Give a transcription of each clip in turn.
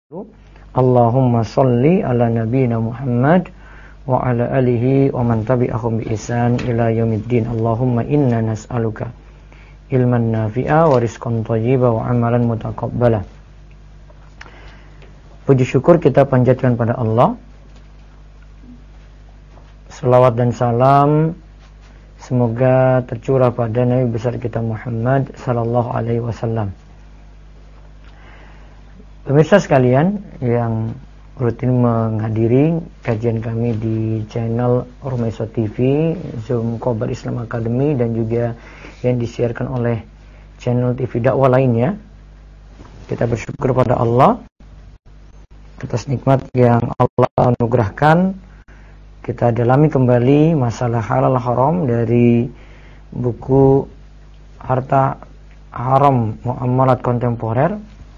Allahumma sholli ala nabiyyina Muhammad wa ala alihi wa man tabi'ahum bi ihsan ila yaumiddin. Allahumma inna nas'aluka ilman nafi'a wa rizqan thayyiba wa amalan mutaqabbala. Puji syukur kita panjatkan pada Allah. Salawat dan salam semoga tercurah pada Nabi besar kita Muhammad sallallahu alaihi wasallam. Pemirsa sekalian yang rutin menghadiri kajian kami di channel Ormeso TV, Zoom Khobar Islam Academy, dan juga yang disiarkan oleh channel TV dakwah lainnya, kita bersyukur pada Allah atas nikmat yang Allah anugerahkan. Kita dalami kembali masalah halal haram dari buku Harta Haram Muamalat Kontemporer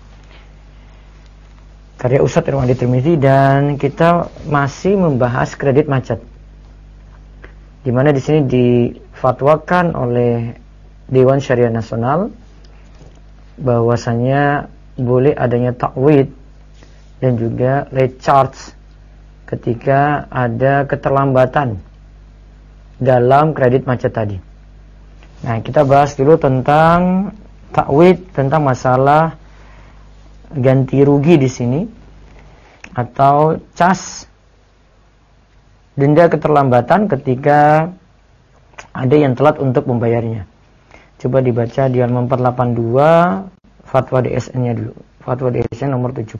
karya Ustadz Irwandi Tirmizi, dan kita masih membahas kredit macet, di mana di sini difatwakan oleh Dewan Syariah Nasional bahwasanya boleh adanya takwid dan juga late charge ketika ada keterlambatan dalam kredit macet tadi. Nah, kita bahas dulu tentang takwid, tentang masalah ganti rugi di sini atau cas, denda keterlambatan ketika ada yang telat untuk membayarnya. Coba dibaca di halaman 482 fatwa DSN-nya dulu. Fatwa DSN nomor 17.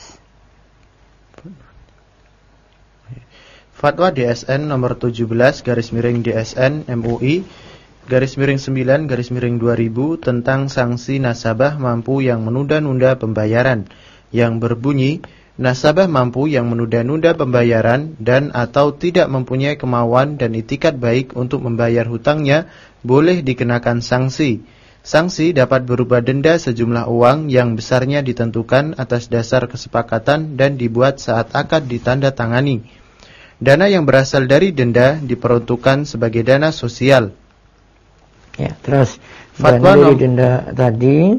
Fatwa DSN nomor 17 garis miring DSN MUI garis miring 9 garis miring 2000 tentang sanksi nasabah mampu yang menunda-nunda pembayaran, yang berbunyi: nasabah mampu yang menunda-nunda pembayaran dan atau tidak mempunyai kemauan dan itikat baik untuk membayar hutangnya boleh dikenakan sanksi. Sanksi dapat berupa denda sejumlah uang yang besarnya ditentukan atas dasar kesepakatan dan dibuat saat akad ditandatangani. Dana yang berasal dari denda diperuntukkan sebagai dana sosial. Ya, terus fatwa dari denda tadi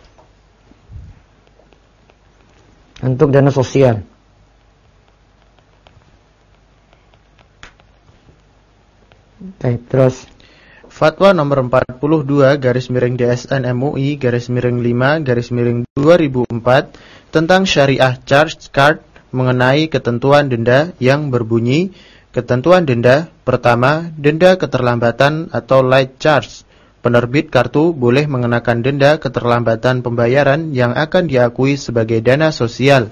untuk dana sosial. Baik, terus fatwa nomor 42 garis miring DSN MUI garis miring 5 garis miring 2004 tentang syariah charge card mengenai ketentuan denda yang berbunyi: ketentuan denda pertama, denda keterlambatan atau late charge. Penerbit kartu boleh mengenakan denda keterlambatan pembayaran yang akan diakui sebagai dana sosial.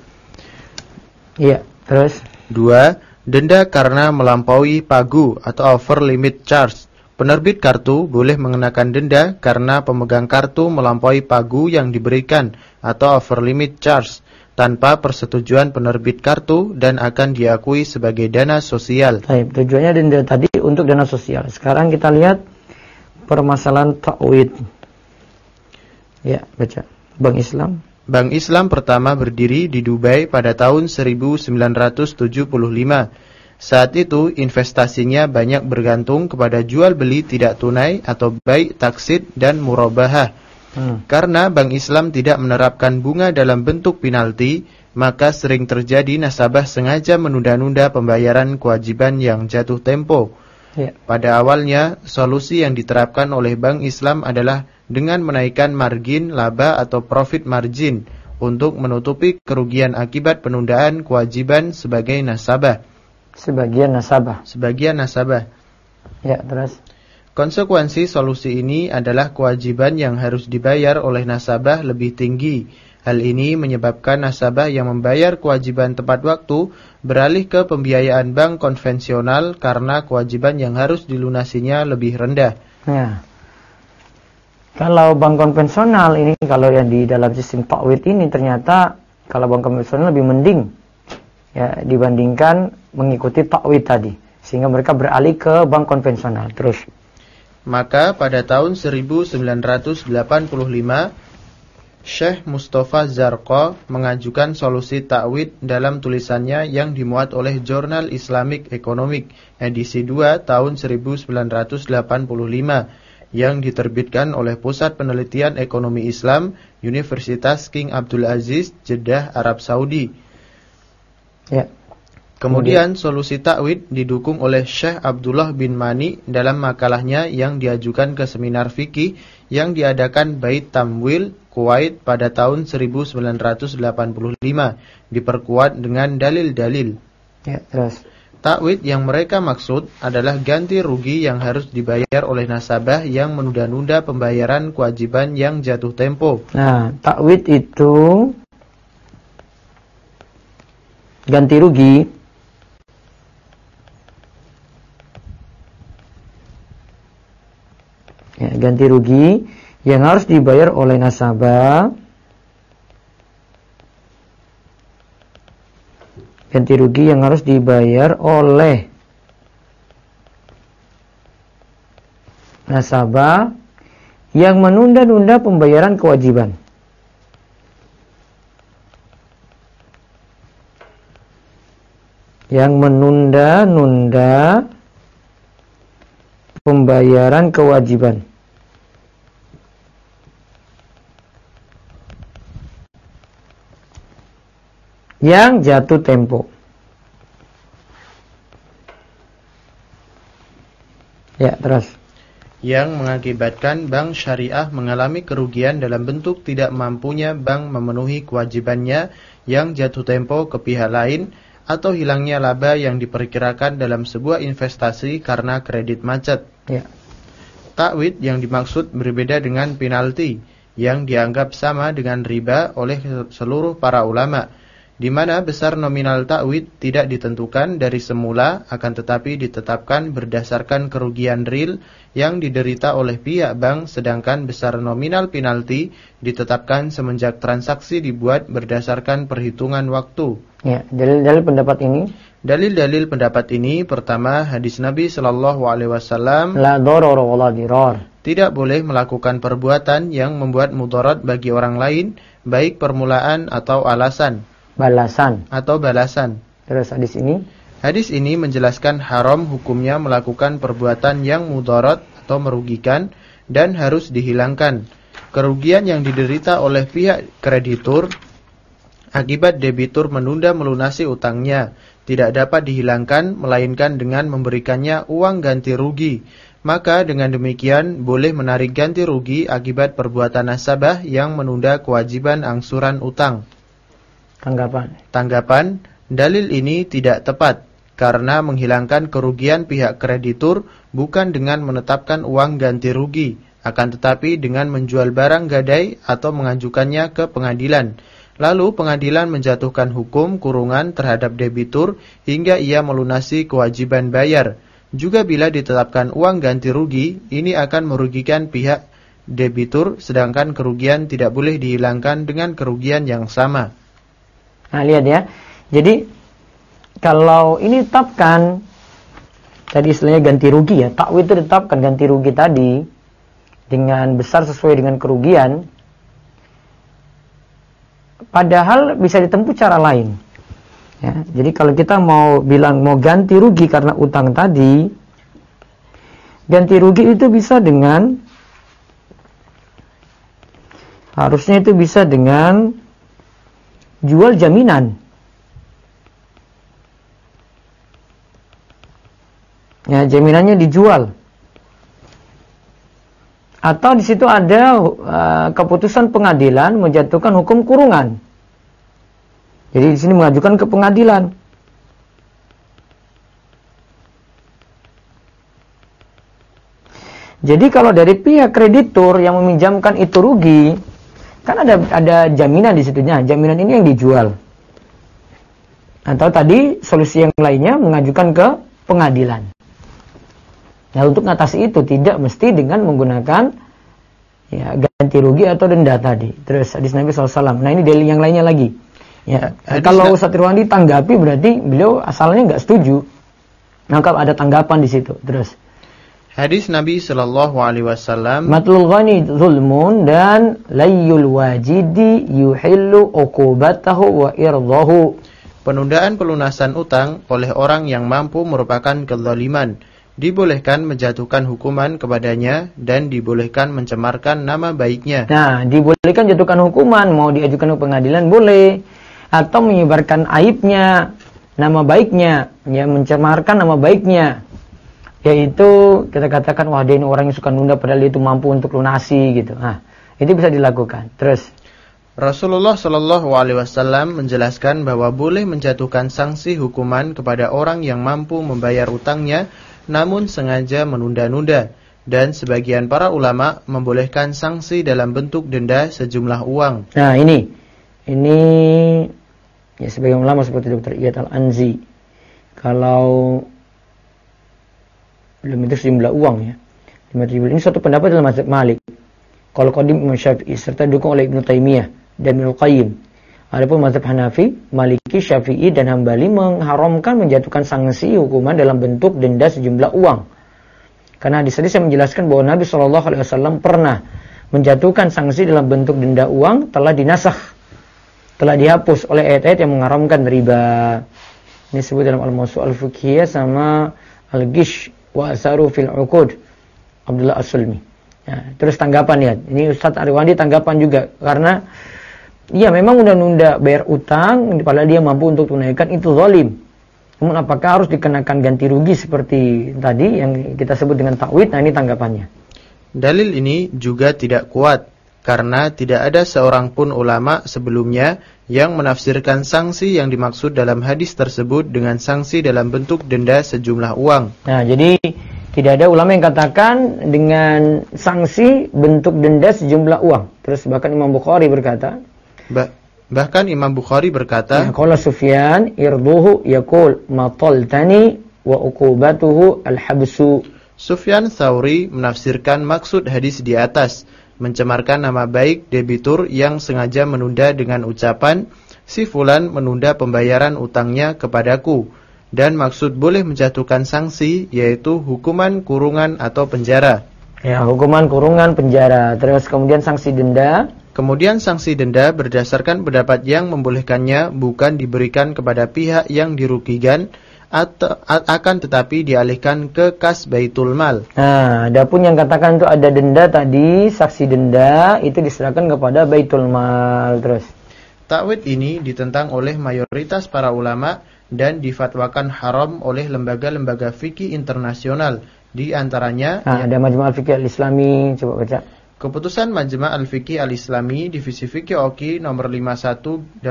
Iya, terus 2. Denda karena melampaui pagu atau over limit charge. Penerbit kartu boleh mengenakan denda karena pemegang kartu melampaui pagu yang diberikan atau over limit charge tanpa persetujuan penerbit kartu dan akan diakui sebagai dana sosial. Baik, tujuannya denda tadi untuk dana sosial. Sekarang kita lihat permasalahan takwid. Ya, baca. Bank Islam. Bank Islam pertama berdiri di Dubai pada tahun 1975. Saat itu investasinya banyak bergantung kepada jual beli tidak tunai atau bai taksid dan murabahah. Karena Bank Islam tidak menerapkan bunga dalam bentuk penalti, maka sering terjadi nasabah sengaja menunda-nunda pembayaran kewajiban yang jatuh tempo. Ya. Pada awalnya, solusi yang diterapkan oleh Bank Islam adalah dengan menaikkan margin laba atau profit margin untuk menutupi kerugian akibat penundaan kewajiban sebagai nasabah. Sebagian nasabah. Ya, terus konsekuensi solusi ini adalah kewajiban yang harus dibayar oleh nasabah lebih tinggi. Hal ini menyebabkan nasabah yang membayar kewajiban tepat waktu beralih ke pembiayaan bank konvensional karena kewajiban yang harus dilunasinya lebih rendah. Ya. Kalau bank konvensional ini, kalau yang di dalam sistem takwid ini, ternyata kalau bank konvensional lebih mending ya dibandingkan mengikuti takwid tadi, sehingga mereka beralih ke bank konvensional. Terus maka pada tahun 1985 Syekh Mustafa Zarqa mengajukan solusi takwid dalam tulisannya yang dimuat oleh Jurnal Islamic Economic edisi 2 tahun 1985. yang diterbitkan oleh Pusat Penelitian Ekonomi Islam Universitas King Abdul Aziz, Jeddah, Arab Saudi. Ya. Kemudian solusi takwid didukung oleh Syekh Abdullah bin Mani dalam makalahnya yang diajukan ke seminar fikih yang diadakan Bait Tamwil, Kuwait pada tahun 1985, diperkuat dengan dalil-dalil. Ya, terus. Takwid yang mereka maksud adalah ganti rugi yang harus dibayar oleh nasabah yang menunda-nunda pembayaran kewajiban yang jatuh tempo. Nah, takwid itu ganti rugi ya, ganti rugi yang harus dibayar oleh nasabah. Ganti rugi yang harus dibayar oleh nasabah yang menunda-nunda pembayaran kewajiban. Yang menunda-nunda pembayaran kewajiban. Yang jatuh tempo. Ya, terus. Yang mengakibatkan bank syariah mengalami kerugian dalam bentuk tidak mampunya bank memenuhi kewajibannya yang jatuh tempo ke pihak lain, atau hilangnya laba yang diperkirakan dalam sebuah investasi karena kredit macet. Ya. Takwid yang dimaksud berbeda dengan penalti yang dianggap sama dengan riba oleh seluruh para ulama, di mana besar nominal takwid tidak ditentukan dari semula, akan tetapi ditetapkan berdasarkan kerugian real yang diderita oleh pihak bank, sedangkan besar nominal penalti ditetapkan semenjak transaksi dibuat berdasarkan perhitungan waktu. Ya, dalil-dalil pendapat ini. Dalil-dalil pendapat ini, pertama, hadis Nabi Shallallahu Alaihi Wasallam, La darar wa la dirar. Tidak boleh melakukan perbuatan yang membuat mudarat bagi orang lain, baik permulaan atau alasan. Balasan. Terus hadis ini? Hadis ini menjelaskan haram hukumnya melakukan perbuatan yang mudarat atau merugikan dan harus dihilangkan. Kerugian yang diderita oleh pihak kreditur akibat debitur menunda melunasi utangnya tidak dapat dihilangkan melainkan dengan memberikannya uang ganti rugi. Maka dengan demikian boleh menarik ganti rugi akibat perbuatan nasabah yang menunda kewajiban angsuran utang. Tanggapan, dalil ini tidak tepat karena menghilangkan kerugian pihak kreditur bukan dengan menetapkan uang ganti rugi, akan tetapi dengan menjual barang gadai atau mengajukannya ke pengadilan. Lalu pengadilan menjatuhkan hukum kurungan terhadap debitur hingga ia melunasi kewajiban bayar. Juga bila ditetapkan uang ganti rugi, ini akan merugikan pihak debitur, sedangkan kerugian tidak boleh dihilangkan dengan kerugian yang sama. Nah, lihat ya. Jadi kalau ini ditetapkan tadi istilahnya ganti rugi ya, takwid itu ditetapkan ganti rugi tadi dengan besar sesuai dengan kerugian. Padahal bisa ditempuh cara lain. Ya, jadi kalau kita mau bilang mau ganti rugi karena utang tadi, ganti rugi itu bisa dengan harusnya itu bisa dengan jual jaminan. Ya, jaminannya dijual. Atau di situ ada keputusan pengadilan menjatuhkan hukum kurungan. Jadi di sini mengajukan ke pengadilan. Jadi kalau dari pihak kreditur yang meminjamkan itu rugi, kan ada jaminan di situnya. Jaminan ini yang dijual. Atau tadi solusi yang lainnya mengajukan ke pengadilan. Nah, untuk mengatasi itu tidak mesti dengan menggunakan ya ganti rugi atau denda tadi. Terus hadis Nabi SAW. Nah, ini dalil yang lainnya lagi. Ya, kalau Ustaz Irwandi tanggapi berarti beliau asalnya nggak setuju. Maka ada tanggapan di situ. Terus hadis Nabi Shallallahu Alaihi Wasallam, matlul ghani zulmun dan layyul wajidi yuhillu uqubatahu wa irdahu. Penundaan pelunasan utang oleh orang yang mampu merupakan kezaliman, dibolehkan menjatuhkan hukuman kepadanya dan dibolehkan mencemarkan nama baiknya. Nah, dibolehkan jatuhkan hukuman, mau diajukan ke pengadilan boleh, atau menyebarkan aibnya, nama baiknya, ya mencemarkan nama baiknya. Yaitu kita katakan, wah dia ini orang yang suka nunda padahal dia itu mampu untuk lunasi gitu. Nah, itu bisa dilakukan. Terus Rasulullah Shallallahu Alaihi Wasallam menjelaskan bahwa boleh menjatuhkan sanksi hukuman kepada orang yang mampu membayar utangnya, namun sengaja menunda-nunda. Dan sebagian para ulama membolehkan sanksi dalam bentuk denda sejumlah uang. Nah ini ya sebagian ulama seperti Dr. Iyad Al-Anzi, kalau belum itu sejumlah uang ya, 5.000. Ini suatu pendapat dalam mazhab Malik, kalau qadim Imam Syafi'i, serta didukung oleh Ibnu Taimiyah dan Ibnu Qayyim. Adapun mazhab Hanafi, Maliki, Syafi'i dan Hambali mengharamkan menjatuhkan sanksi hukuman dalam bentuk denda sejumlah uang. Karena di sini saya menjelaskan bahwa Nabi SAW pernah menjatuhkan sanksi dalam bentuk denda uang, telah dinasakh, telah dihapus oleh ayat-ayat yang mengharamkan riba. Ini disebut dalam Al-Mawsu' Al-Fiqhiyah sama Al-Gish wa Asaru fil Uqud, Abdullah As-Sulmi. Ya, terus tanggapan ya, ini Ustadz Ariwandi tanggapan juga, karena iya memang nunda-nunda bayar utang padahal dia mampu untuk tunaikan, itu zalim. Namun apakah harus dikenakan ganti rugi seperti tadi yang kita sebut dengan ta'wid? Nah ini tanggapannya. Dalil ini juga tidak kuat karena tidak ada seorang pun ulama sebelumnya yang menafsirkan sanksi yang dimaksud dalam hadis tersebut dengan sanksi dalam bentuk denda sejumlah uang. Nah jadi tidak ada ulama yang katakan dengan sanksi bentuk denda sejumlah uang. Terus bahkan Imam Bukhari berkata, bahkan Imam Bukhari berkata, qala Sufyan irduhu yaqul mataltani wa uqubatuhu al-habsu. Sufyan Tsauri menafsirkan maksud hadis di atas, mencemarkan nama baik debitur yang sengaja menunda dengan ucapan, si fulan menunda pembayaran utangnya kepadaku. Dan maksud boleh menjatuhkan sanksi yaitu hukuman kurungan atau penjara. Ya, hukuman kurungan penjara. Terus kemudian sanksi denda. Kemudian sanksi denda berdasarkan pendapat yang membolehkannya bukan diberikan kepada pihak yang dirugikan atau akan tetapi dialihkan ke kas Baitul Mal. Nah, adapun yang katakan itu ada denda tadi, saksi denda itu diserahkan kepada Baitul Mal. Terus takwid ini ditentang oleh mayoritas para ulama dan difatwakan haram oleh lembaga-lembaga fikih internasional, di antaranya ada Majma' Al-Fiqh Al-Islami, coba baca. Keputusan Majma' Al-Fiqh Al-Islami Divisi Fikih Oki nomor 51/2/6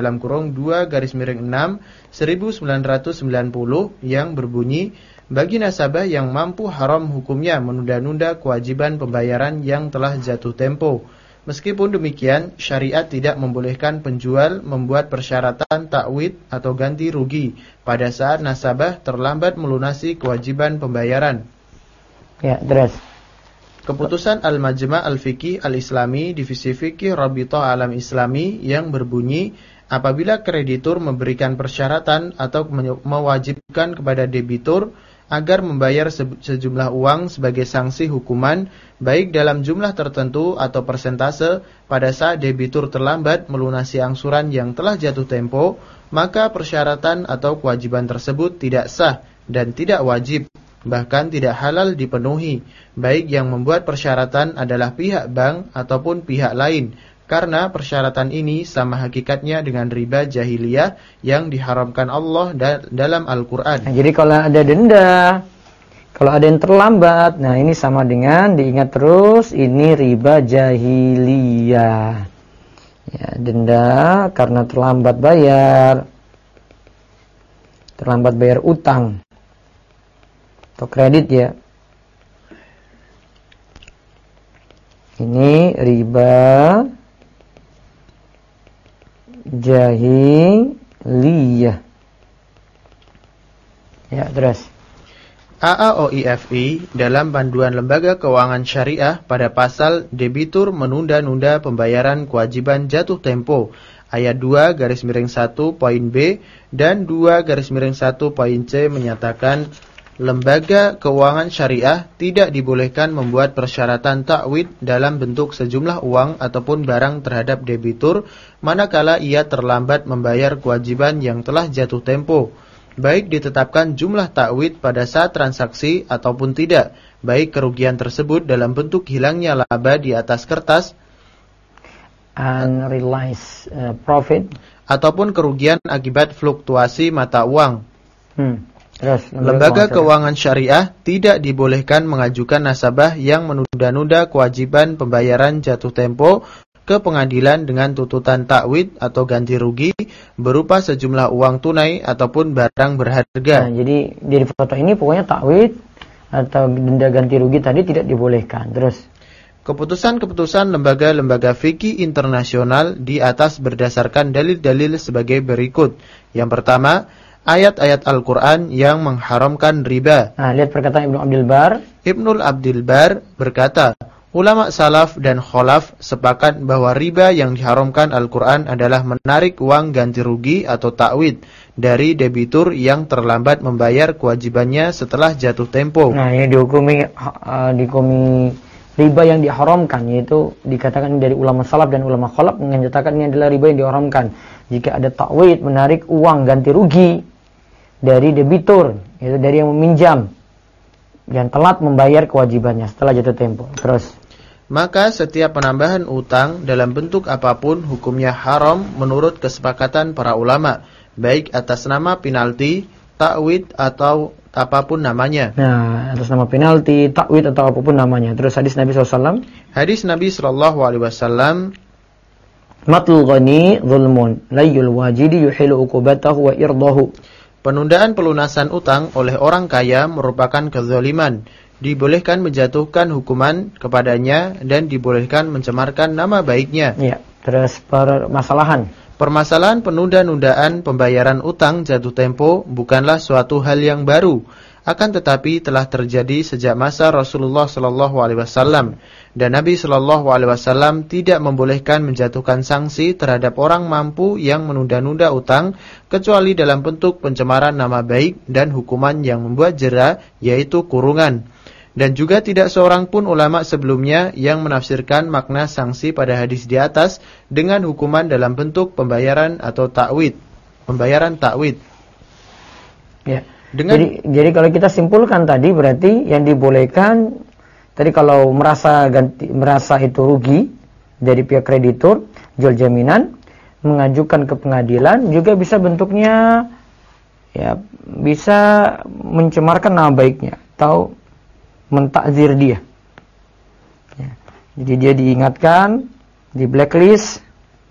1990 yang berbunyi, bagi nasabah yang mampu haram hukumnya menunda-nunda kewajiban pembayaran yang telah jatuh tempo. Meskipun demikian, syariat tidak membolehkan penjual membuat persyaratan takwid atau ganti rugi pada saat nasabah terlambat melunasi kewajiban pembayaran. Ya, terus. Keputusan Al-Majma' Al-Fiqh Al-Islami Divisi Fikih Rabithah Alam Islami yang berbunyi, apabila kreditur memberikan persyaratan atau mewajibkan kepada debitur agar membayar sejumlah uang sebagai sanksi hukuman, baik dalam jumlah tertentu atau persentase, pada saat debitur terlambat melunasi angsuran yang telah jatuh tempo, maka persyaratan atau kewajiban tersebut tidak sah dan tidak wajib, bahkan tidak halal dipenuhi, baik yang membuat persyaratan adalah pihak bank ataupun pihak lain, karena persyaratan ini sama hakikatnya dengan riba jahiliyah yang diharamkan Allah dalam Al-Quran. Nah, jadi kalau ada denda, kalau ada yang terlambat, nah ini sama dengan, diingat terus, ini riba jahiliyah. Ya, denda karena terlambat bayar utang atau kredit ya. Ini riba jahiliyah. Ya, terus. AAOIFI dalam panduan lembaga keuangan syariah pada pasal debitur menunda-nunda pembayaran kewajiban jatuh tempo ayat 2(1) poin B dan 2(1) poin C menyatakan lembaga keuangan syariah tidak dibolehkan membuat persyaratan takwid dalam bentuk sejumlah uang ataupun barang terhadap debitur manakala ia terlambat membayar kewajiban yang telah jatuh tempo. baik ditetapkan jumlah ta'wid pada saat transaksi ataupun tidak, baik kerugian tersebut dalam bentuk hilangnya laba di atas kertas unrealized profit ataupun kerugian akibat fluktuasi mata uang. Terus, Lembaga keuangan syariah tidak dibolehkan mengajukan nasabah yang menunda-nunda kewajiban pembayaran jatuh tempo ke pengadilan dengan tuntutan takwid atau ganti rugi berupa sejumlah uang tunai ataupun barang berharga. Nah, jadi dari foto ini pokoknya takwid atau denda ganti rugi tadi tidak dibolehkan. Terus, keputusan-keputusan lembaga-lembaga fikih internasional di atas berdasarkan dalil-dalil sebagai berikut. Yang pertama, ayat-ayat Al-Quran yang mengharamkan riba. Nah, lihat perkataan Ibnu Abdul Bar. Ibnul Abdul Bar berkata, ulama salaf dan kholaf sepakat bahwa riba yang diharamkan Al-Quran adalah menarik uang ganti rugi atau ta'wid dari debitur yang terlambat membayar kewajibannya setelah jatuh tempo. Nah, ini dihukumi riba yang diharamkan, yaitu dikatakan dari ulama salaf dan ulama kholaf menyatakan ini adalah riba yang diharamkan. Jika ada ta'wid menarik uang ganti rugi dari debitur, yaitu dari yang meminjam yang telat membayar kewajibannya setelah jatuh tempo. Terus, maka setiap penambahan utang dalam bentuk apapun hukumnya haram menurut kesepakatan para ulama, baik atas nama penalti, ta'wid atau apapun namanya. Nah, atas nama penalti, ta'wid atau apapun namanya. Terus hadis Nabi SAW. Hadis Nabi SAW, matul ghani zulmun, layul wajidi yuhilu uqubatahu wa irdahu. penundaan pelunasan utang oleh orang kaya merupakan kezaliman. Dibolehkan menjatuhkan hukuman kepadanya dan dibolehkan mencemarkan nama baiknya. Ya, terus permasalahan. Permasalahan penunda-nundaan pembayaran utang jatuh tempo bukanlah suatu hal yang baru, akan tetapi telah terjadi sejak masa Rasulullah SAW, dan Nabi SAW tidak membolehkan menjatuhkan sanksi terhadap orang mampu yang menunda-nunda utang kecuali dalam bentuk pencemaran nama baik dan hukuman yang membuat jera, yaitu kurungan. Dan juga tidak seorang pun ulama sebelumnya yang menafsirkan makna sanksi pada hadis di atas dengan hukuman dalam bentuk pembayaran atau ta'wid. Pembayaran ta'wid. Ya. Jadi kalau kita simpulkan tadi berarti yang dibolehkan tadi kalau merasa itu rugi dari pihak kreditur, jual jaminan, mengajukan ke pengadilan juga bisa bentuknya ya bisa mencemarkan nama baiknya atau mentakzir dia. Ya. Jadi dia diingatkan, di blacklist,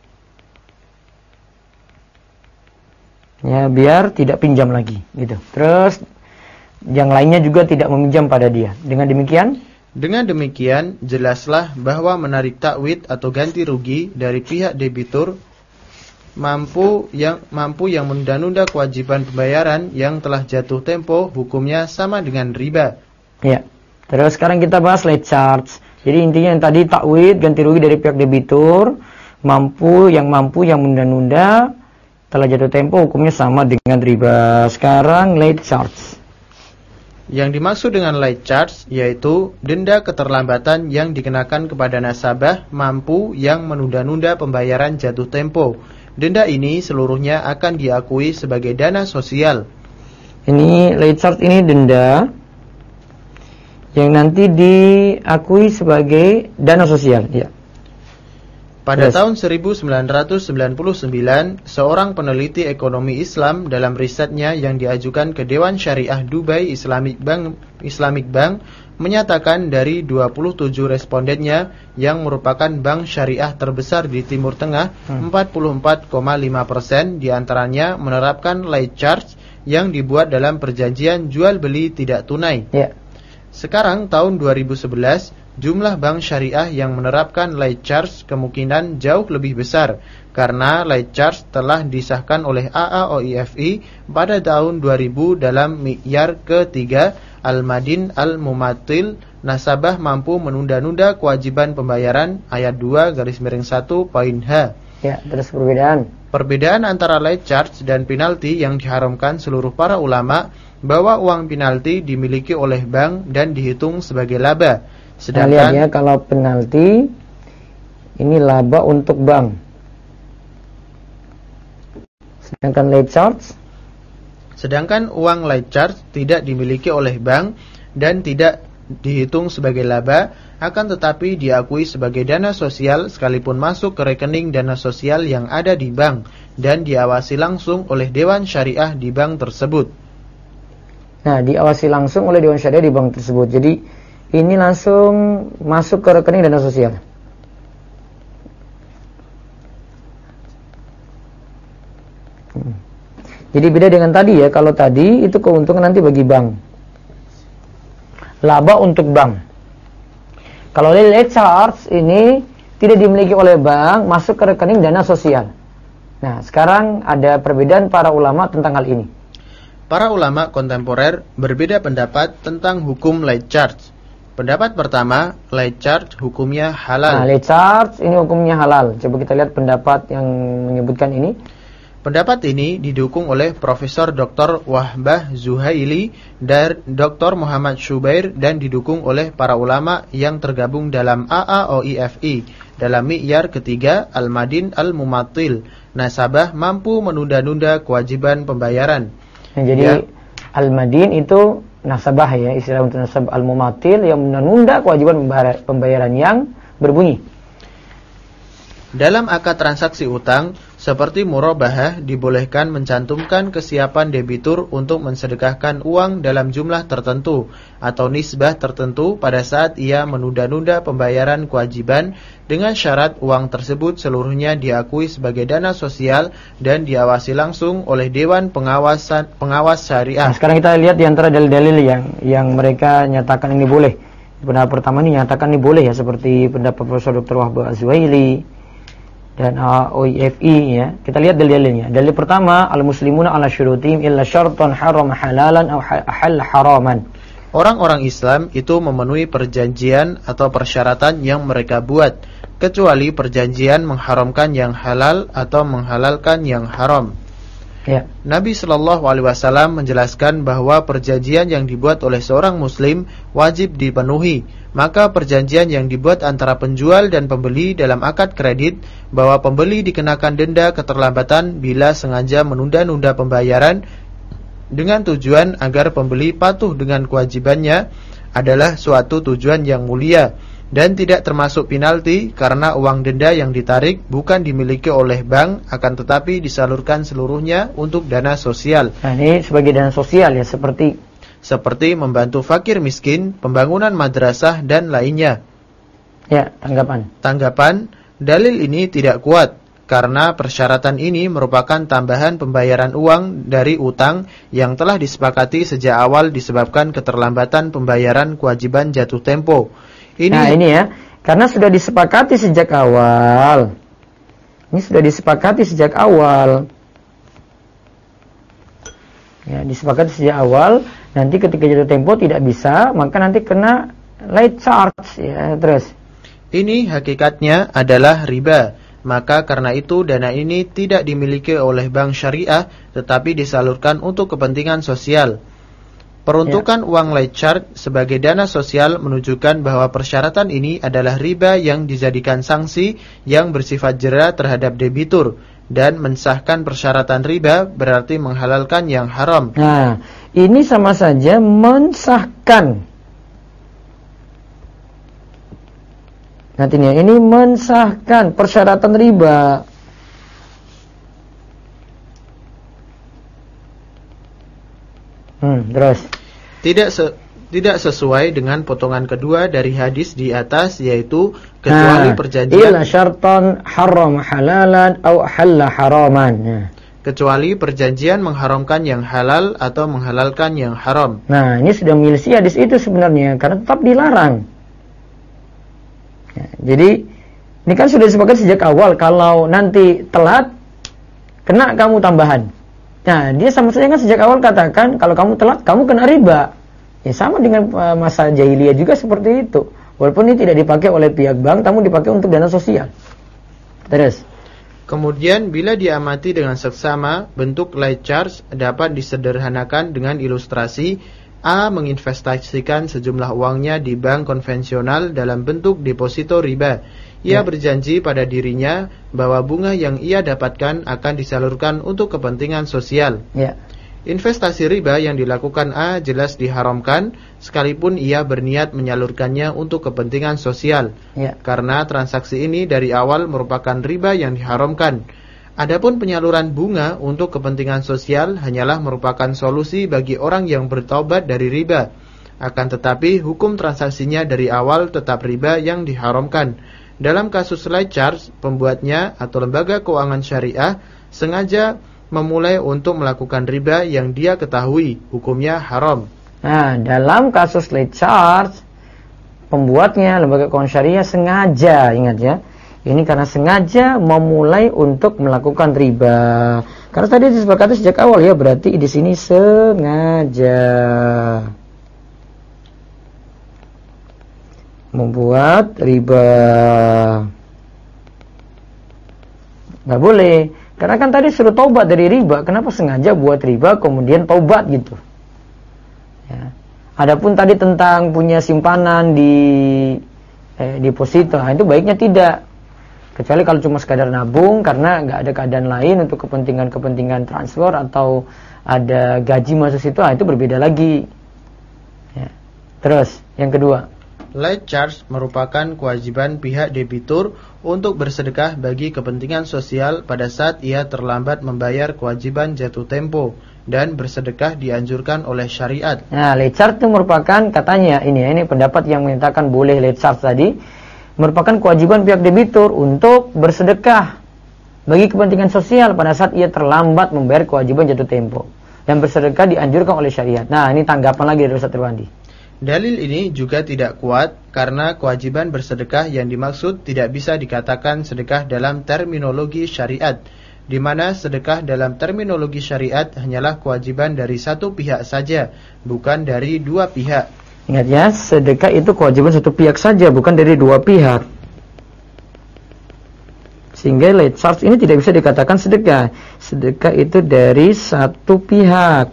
ya biar tidak pinjam lagi, gitu. Terus yang lainnya juga tidak meminjam pada dia. Dengan demikian, jelaslah bahwa menarik takwid atau ganti rugi dari pihak debitur mampu yang menunda-nunda kewajiban pembayaran yang telah jatuh tempo hukumnya sama dengan riba. Ya. Terus sekarang kita bahas late charge. Jadi intinya yang tadi takwid ganti rugi dari pihak debitur, yang menunda-nunda telah jatuh tempo hukumnya sama dengan riba. Sekarang late charge. Yang dimaksud dengan late charge yaitu denda keterlambatan yang dikenakan kepada nasabah mampu yang menunda-nunda pembayaran jatuh tempo. Denda ini seluruhnya akan diakui sebagai dana sosial. Ini late charge ini denda yang nanti diakui sebagai dana sosial, ya. Pada tahun 1999, seorang peneliti ekonomi Islam dalam risetnya yang diajukan ke Dewan Syariah Dubai Islamic Bank menyatakan dari 27 respondennya yang merupakan bank syariah terbesar di Timur Tengah, 44,5% diantaranya menerapkan late charge yang dibuat dalam perjanjian jual beli tidak tunai. Ya. Sekarang tahun 2011, jumlah bank syariah yang menerapkan late charge kemungkinan jauh lebih besar karena late charge telah disahkan oleh AAOIFI pada tahun 2000 dalam mi'yar ketiga Al-Madin Al-Mumatil, nasabah mampu menunda-nunda kewajiban pembayaran ayat 2(1) poin H. Ya, terus perbedaan antara late charge dan penalti yang diharamkan seluruh para ulama bahwa uang penalti dimiliki oleh bank dan dihitung sebagai laba. Sedangkan lihat ya, kalau penalti ini laba untuk bank. Sedangkan late charge Sedangkan uang light charge tidak dimiliki oleh bank dan tidak dihitung sebagai laba, akan tetapi diakui sebagai dana sosial sekalipun masuk ke rekening dana sosial yang ada di bank dan diawasi langsung oleh Dewan Syariah di bank tersebut. Nah, diawasi langsung oleh Dewan Syariah di bank tersebut. Jadi ini langsung masuk ke rekening dana sosial. Jadi beda dengan tadi ya. Kalau tadi itu keuntungan nanti bagi bank, laba untuk bank. Kalau late charge ini tidak dimiliki oleh bank, masuk ke rekening dana sosial. Nah, sekarang ada perbedaan para ulama tentang hal ini. Para ulama kontemporer berbeda pendapat tentang hukum late charge. Pendapat pertama, late charge hukumnya halal. Nah, late charge ini hukumnya halal. Coba kita lihat pendapat yang menyebutkan ini. Pendapat ini didukung oleh Profesor Dr. Wahbah Zuhaili dan Dr. Muhammad Syubair dan didukung oleh para ulama yang tergabung dalam AAOIFI dalam mi'yar ketiga Al-Madin Al-Mumatil. Nasabah mampu menunda-nunda kewajiban pembayaran. Nah, jadi Al-Madin itu nasabah ya, istilah untuk nasabah. Al-Mumatil yang menunda kewajiban pembayaran yang berbunyi. Dalam akad transaksi utang, seperti murabahah, dibolehkan mencantumkan kesiapan debitur untuk mensedekahkan uang dalam jumlah tertentu atau nisbah tertentu pada saat ia menunda-nunda pembayaran kewajiban dengan syarat uang tersebut seluruhnya diakui sebagai dana sosial dan diawasi langsung oleh Dewan Pengawas Syariah. Nah, sekarang kita lihat di antara dalil-dalil yang mereka nyatakan ini boleh. Pendapat pertama ini nyatakan ini boleh ya, seperti pendapat Profesor Dr. Wahbah Zuhaili dan OIFI ya. Kita lihat dalil-dalilnya. Dalil pertama, al-muslimuna ala syurutihim illa syartan haram halalan aw ahalla haraman. Orang-orang Islam itu memenuhi perjanjian atau persyaratan yang mereka buat, kecuali perjanjian mengharamkan yang halal atau menghalalkan yang haram. Ya. Nabi Shallallahu Alaihi Wasallam menjelaskan bahwa perjanjian yang dibuat oleh seorang Muslim wajib dipenuhi. Maka perjanjian yang dibuat antara penjual dan pembeli dalam akad kredit bahwa pembeli dikenakan denda keterlambatan bila sengaja menunda-nunda pembayaran dengan tujuan agar pembeli patuh dengan kewajibannya adalah suatu tujuan yang mulia dan tidak termasuk penalti karena uang denda yang ditarik bukan dimiliki oleh bank akan tetapi disalurkan seluruhnya untuk dana sosial. Nah, ini sebagai dana sosial ya, seperti membantu fakir miskin, pembangunan madrasah dan lainnya. Ya, tanggapan. Dalil ini tidak kuat karena persyaratan ini merupakan tambahan pembayaran uang dari utang yang telah disepakati sejak awal disebabkan keterlambatan pembayaran kewajiban jatuh tempo. Nah ini ya, karena sudah disepakati sejak awal. Ini sudah disepakati sejak awal. Ya, disepakati sejak awal. Nanti ketika jatuh tempo tidak bisa, maka nanti kena late charge ya, terus. Ini hakikatnya adalah riba. Maka karena itu dana ini tidak dimiliki oleh bank syariah tetapi disalurkan untuk kepentingan sosial. Peruntukan uang late charge sebagai dana sosial menunjukkan bahwa persyaratan ini adalah riba yang dijadikan sanksi yang bersifat jera terhadap debitur dan mensahkan persyaratan riba berarti menghalalkan yang haram. Nah, ini sama saja mensahkan. Nantinya ini mensahkan persyaratan riba. Terus. Tidak sesuai dengan potongan kedua dari hadis di atas, yaitu kecuali perjanjian illa syartan haram halalan atau halla haraman. Kecuali perjanjian mengharamkan yang halal atau menghalalkan yang haram. Nah, ini sudah menyelesaikan hadis itu sebenarnya karena tetap dilarang. Ya, jadi ini kan sudah disepakati sejak awal kalau nanti telat kena kamu tambahan. Nah, dia sama saja kan sejak awal katakan kalau kamu telat kamu kena riba. Ya sama dengan masa jahiliyah juga seperti itu. Walaupun ini tidak dipakai oleh pihak bank, namun dipakai untuk dana sosial. Terus. Kemudian bila diamati dengan seksama, bentuk late charge dapat disederhanakan dengan ilustrasi. A menginvestasikan sejumlah uangnya di bank konvensional dalam bentuk deposito riba. Ia berjanji pada dirinya bahwa bunga yang ia dapatkan akan disalurkan untuk kepentingan sosial. Investasi riba yang dilakukan A jelas diharamkan, sekalipun ia berniat menyalurkannya untuk kepentingan sosial, karena transaksi ini dari awal merupakan riba yang diharamkan. Adapun penyaluran bunga untuk kepentingan sosial hanyalah merupakan solusi bagi orang yang bertaubat dari riba. Akan tetapi hukum transaksinya dari awal tetap riba yang diharamkan. Dalam kasus late charge, pembuatnya atau lembaga keuangan syariah sengaja memulai untuk melakukan riba yang dia ketahui hukumnya haram. Nah, dalam kasus late charge, pembuatnya lembaga keuangan syariah sengaja, ingat ya, ini karena sengaja memulai untuk melakukan riba. Karena tadi disepakati sejak awal ya, berarti di sini sengaja membuat riba. Nggak boleh. Karena kan tadi suruh taubat dari riba, kenapa sengaja buat riba kemudian taubat gitu? Ya. Adapun tadi tentang punya simpanan di deposito, nah itu baiknya tidak. Kecuali kalau cuma sekadar nabung karena nggak ada keadaan lain untuk kepentingan transfer atau ada gaji masuk situ, nah itu berbeda lagi. Ya. Terus yang kedua. Late charge merupakan kewajiban pihak debitur untuk bersedekah bagi kepentingan sosial pada saat ia terlambat membayar kewajiban jatuh tempo, dan bersedekah dianjurkan oleh syariat. Nah, late charge itu merupakan, katanya ini pendapat yang menyatakan boleh late charge tadi, merupakan kewajiban pihak debitur untuk bersedekah bagi kepentingan sosial pada saat ia terlambat membayar kewajiban jatuh tempo, dan bersedekah dianjurkan oleh syariat. Nah, ini tanggapan lagi dari Ustaz Irwandi. Dalil ini juga tidak kuat karena kewajiban bersedekah yang dimaksud tidak bisa dikatakan sedekah dalam terminologi syariat, di mana sedekah dalam terminologi syariat hanyalah kewajiban dari satu pihak saja, bukan dari dua pihak. Ingat ya, sedekah itu kewajiban satu pihak saja, bukan dari dua pihak. Sehingga late charge ini tidak bisa dikatakan sedekah. Sedekah itu dari satu pihak.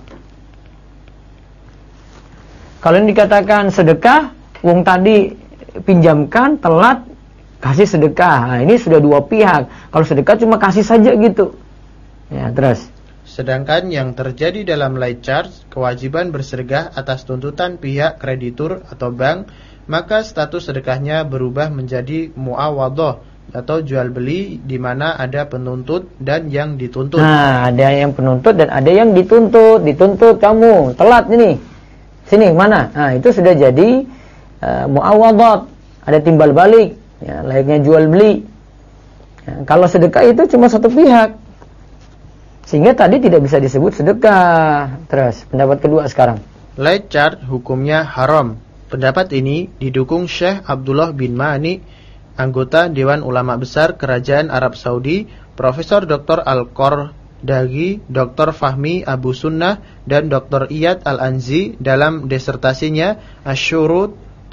Kalau ini dikatakan sedekah, wong tadi pinjamkan, telat, kasih sedekah. Nah, ini sudah dua pihak. Kalau sedekah cuma kasih saja gitu. Ya, terus. Sedangkan yang terjadi dalam late charge, kewajiban bersedekah atas tuntutan pihak kreditur atau bank, maka status sedekahnya berubah menjadi muawadhah atau jual beli, di mana ada penuntut dan yang dituntut. Nah, ada yang penuntut dan ada yang dituntut. Dituntut kamu, telat ini. Sini mana? Nah, itu sudah jadi muawadhat, ada timbal balik, ya, layaknya jual beli. Ya, kalau sedekah itu cuma satu pihak, sehingga tadi tidak bisa disebut sedekah. Terus pendapat kedua sekarang. Late charge hukumnya haram. Pendapat ini didukung Syekh Abdullah bin Ma'ani, anggota Dewan Ulama Besar Kerajaan Arab Saudi, Profesor Dr. Al-Qardagi, Dr. Fahmi Abu Sunnah, dan Dr. Iyad Al-Anzi dalam disertasinya Asyurut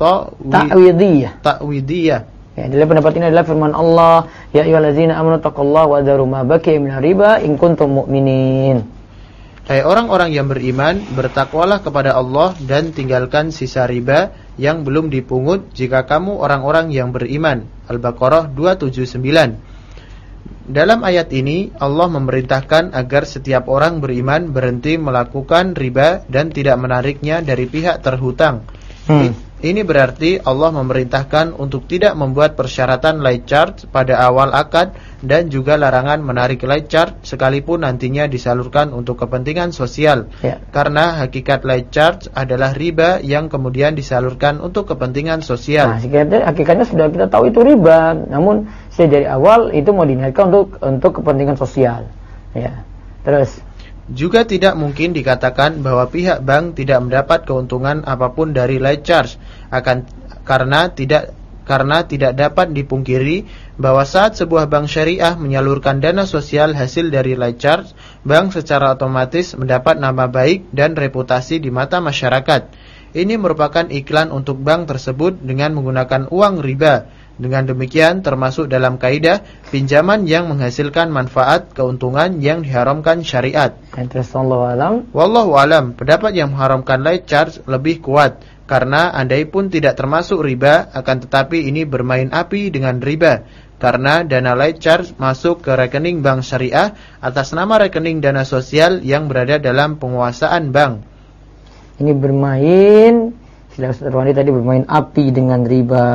Ta'widiyah. Ya, dalam pendapat ini adalah firman Allah, ya ayyuhallazina amanu taqullaha wa dharu ma baqiya minar riba in kuntum mu'minin. Hai orang-orang yang beriman, bertakwalah kepada Allah dan tinggalkan sisa riba yang belum dipungut jika kamu orang-orang yang beriman. Al-Baqarah 279. Dalam ayat ini Allah memerintahkan agar setiap orang beriman berhenti melakukan riba dan tidak menariknya dari pihak terhutang. Ini berarti Allah memerintahkan untuk tidak membuat persyaratan late charge pada awal akad, dan juga larangan menarik late charge sekalipun nantinya disalurkan untuk kepentingan sosial. Karena hakikat late charge adalah riba yang kemudian disalurkan untuk kepentingan sosial. Nah, hakikatnya sudah kita tahu itu riba, namun dari awal itu mau dinaikkan untuk kepentingan sosial. Ya. Terus juga tidak mungkin dikatakan bahwa pihak bank tidak mendapat keuntungan apapun dari late charge, karena tidak dapat dipungkiri bahwa saat sebuah bank syariah menyalurkan dana sosial hasil dari late charge, bank secara otomatis mendapat nama baik dan reputasi di mata masyarakat. Ini merupakan iklan untuk bank tersebut dengan menggunakan uang riba. Dengan demikian termasuk dalam kaidah pinjaman yang menghasilkan manfaat keuntungan yang diharamkan syariat. Wallahu alam, pendapat yang mengharamkan late charge lebih kuat, karena andai pun tidak termasuk riba, akan tetapi ini bermain api dengan riba, karena dana late charge masuk ke rekening bank syariah atas nama rekening dana sosial yang berada dalam penguasaan bank. Ini bermain, sila Ustaz Irwandi tadi bermain api dengan riba.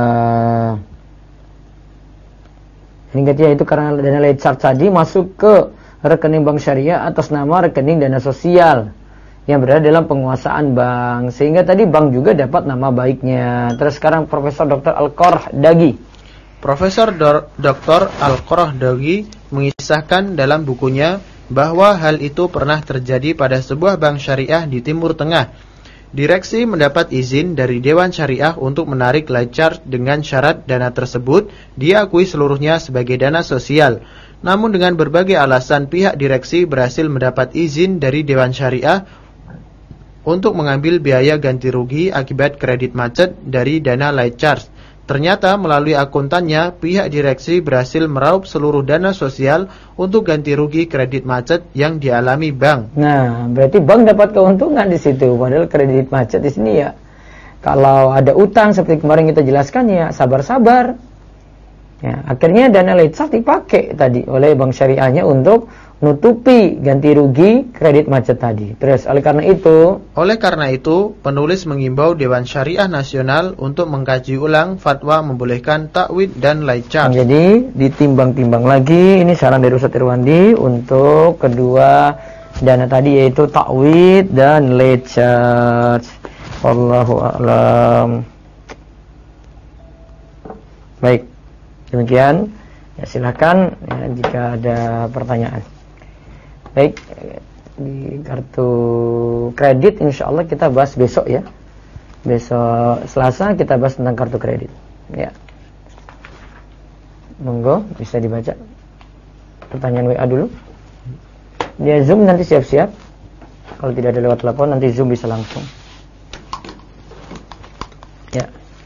Ini katanya itu karena dana late charge tadi masuk ke rekening bank syariah atas nama rekening dana sosial yang berada dalam penguasaan bank, sehingga tadi bank juga dapat nama baiknya. Terus sekarang Profesor Dr. Al-Qardagi. Profesor Dr. Al-Qardagi mengisahkan dalam bukunya bahwa hal itu pernah terjadi pada sebuah bank syariah di Timur Tengah. Direksi mendapat izin dari Dewan Syariah untuk menarik late charge dengan syarat dana tersebut diakui seluruhnya sebagai dana sosial. Namun dengan berbagai alasan pihak direksi berhasil mendapat izin dari Dewan Syariah untuk mengambil biaya ganti rugi akibat kredit macet dari dana late charge. Ternyata melalui akuntannya, pihak direksi berhasil meraup seluruh dana sosial untuk ganti rugi kredit macet yang dialami bank. Nah, berarti bank dapat keuntungan di situ. Padahal kredit macet di sini ya, kalau ada utang seperti kemarin kita jelaskan ya sabar-sabar. Ya, akhirnya dana late charge dipakai tadi oleh bank syariahnya untuk nutupi ganti rugi kredit macet tadi. Terus oleh karena itu penulis mengimbau Dewan Syariah Nasional untuk mengkaji ulang fatwa membolehkan takwid dan late charge. Jadi ditimbang-timbang lagi, ini saran dari Ustaz Irwandi untuk kedua dana tadi, yaitu takwid dan late charge. Wallahu a'lam. Baik, demikian. Ya, silakan ya, jika ada pertanyaan. Baik, di kartu kredit insya Allah kita bahas besok ya. Besok Selasa kita bahas tentang kartu kredit. Ya. Monggo bisa dibaca pertanyaan WA dulu. Dia Zoom nanti siap-siap. Kalau tidak ada lewat telepon nanti Zoom bisa langsung. Ya.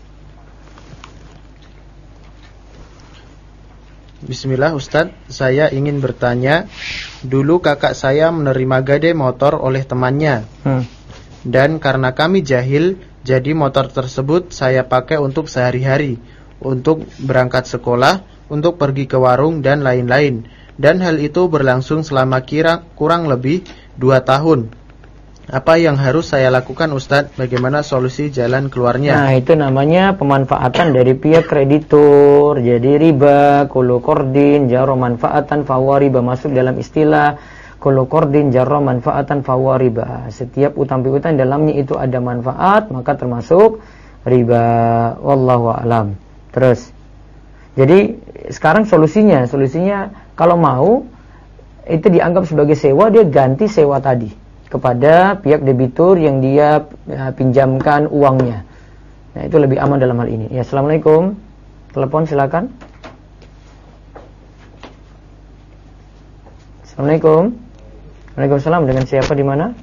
Bismillah Ustadz, saya ingin bertanya. Dulu kakak saya menerima gade motor oleh temannya. Dan karena kami jahil, jadi motor tersebut saya pakai untuk sehari-hari, untuk berangkat sekolah, untuk pergi ke warung dan lain-lain. Dan hal itu berlangsung selama kurang lebih 2 tahun. Apa yang harus saya lakukan Ustadz? Bagaimana solusi jalan keluarnya? Nah, itu namanya pemanfaatan dari pihak kreditur. Jadi riba, kullu qardin jarra manfaatan fahuwa riba, masuk dalam istilah kullu qardin jarra manfaatan fahuwa riba. Setiap utang piutang dalamnya itu ada manfaat, maka termasuk riba. Wallahu a'lam. Terus, jadi sekarang solusinya kalau mau itu dianggap sebagai sewa, dia ganti sewa tadi kepada pihak debitur yang dia pinjamkan uangnya. Nah, itu lebih aman dalam hal ini. Ya, assalamualaikum. Telepon silakan. Assalamualaikum. Waalaikumsalam. Dengan siapa di mana?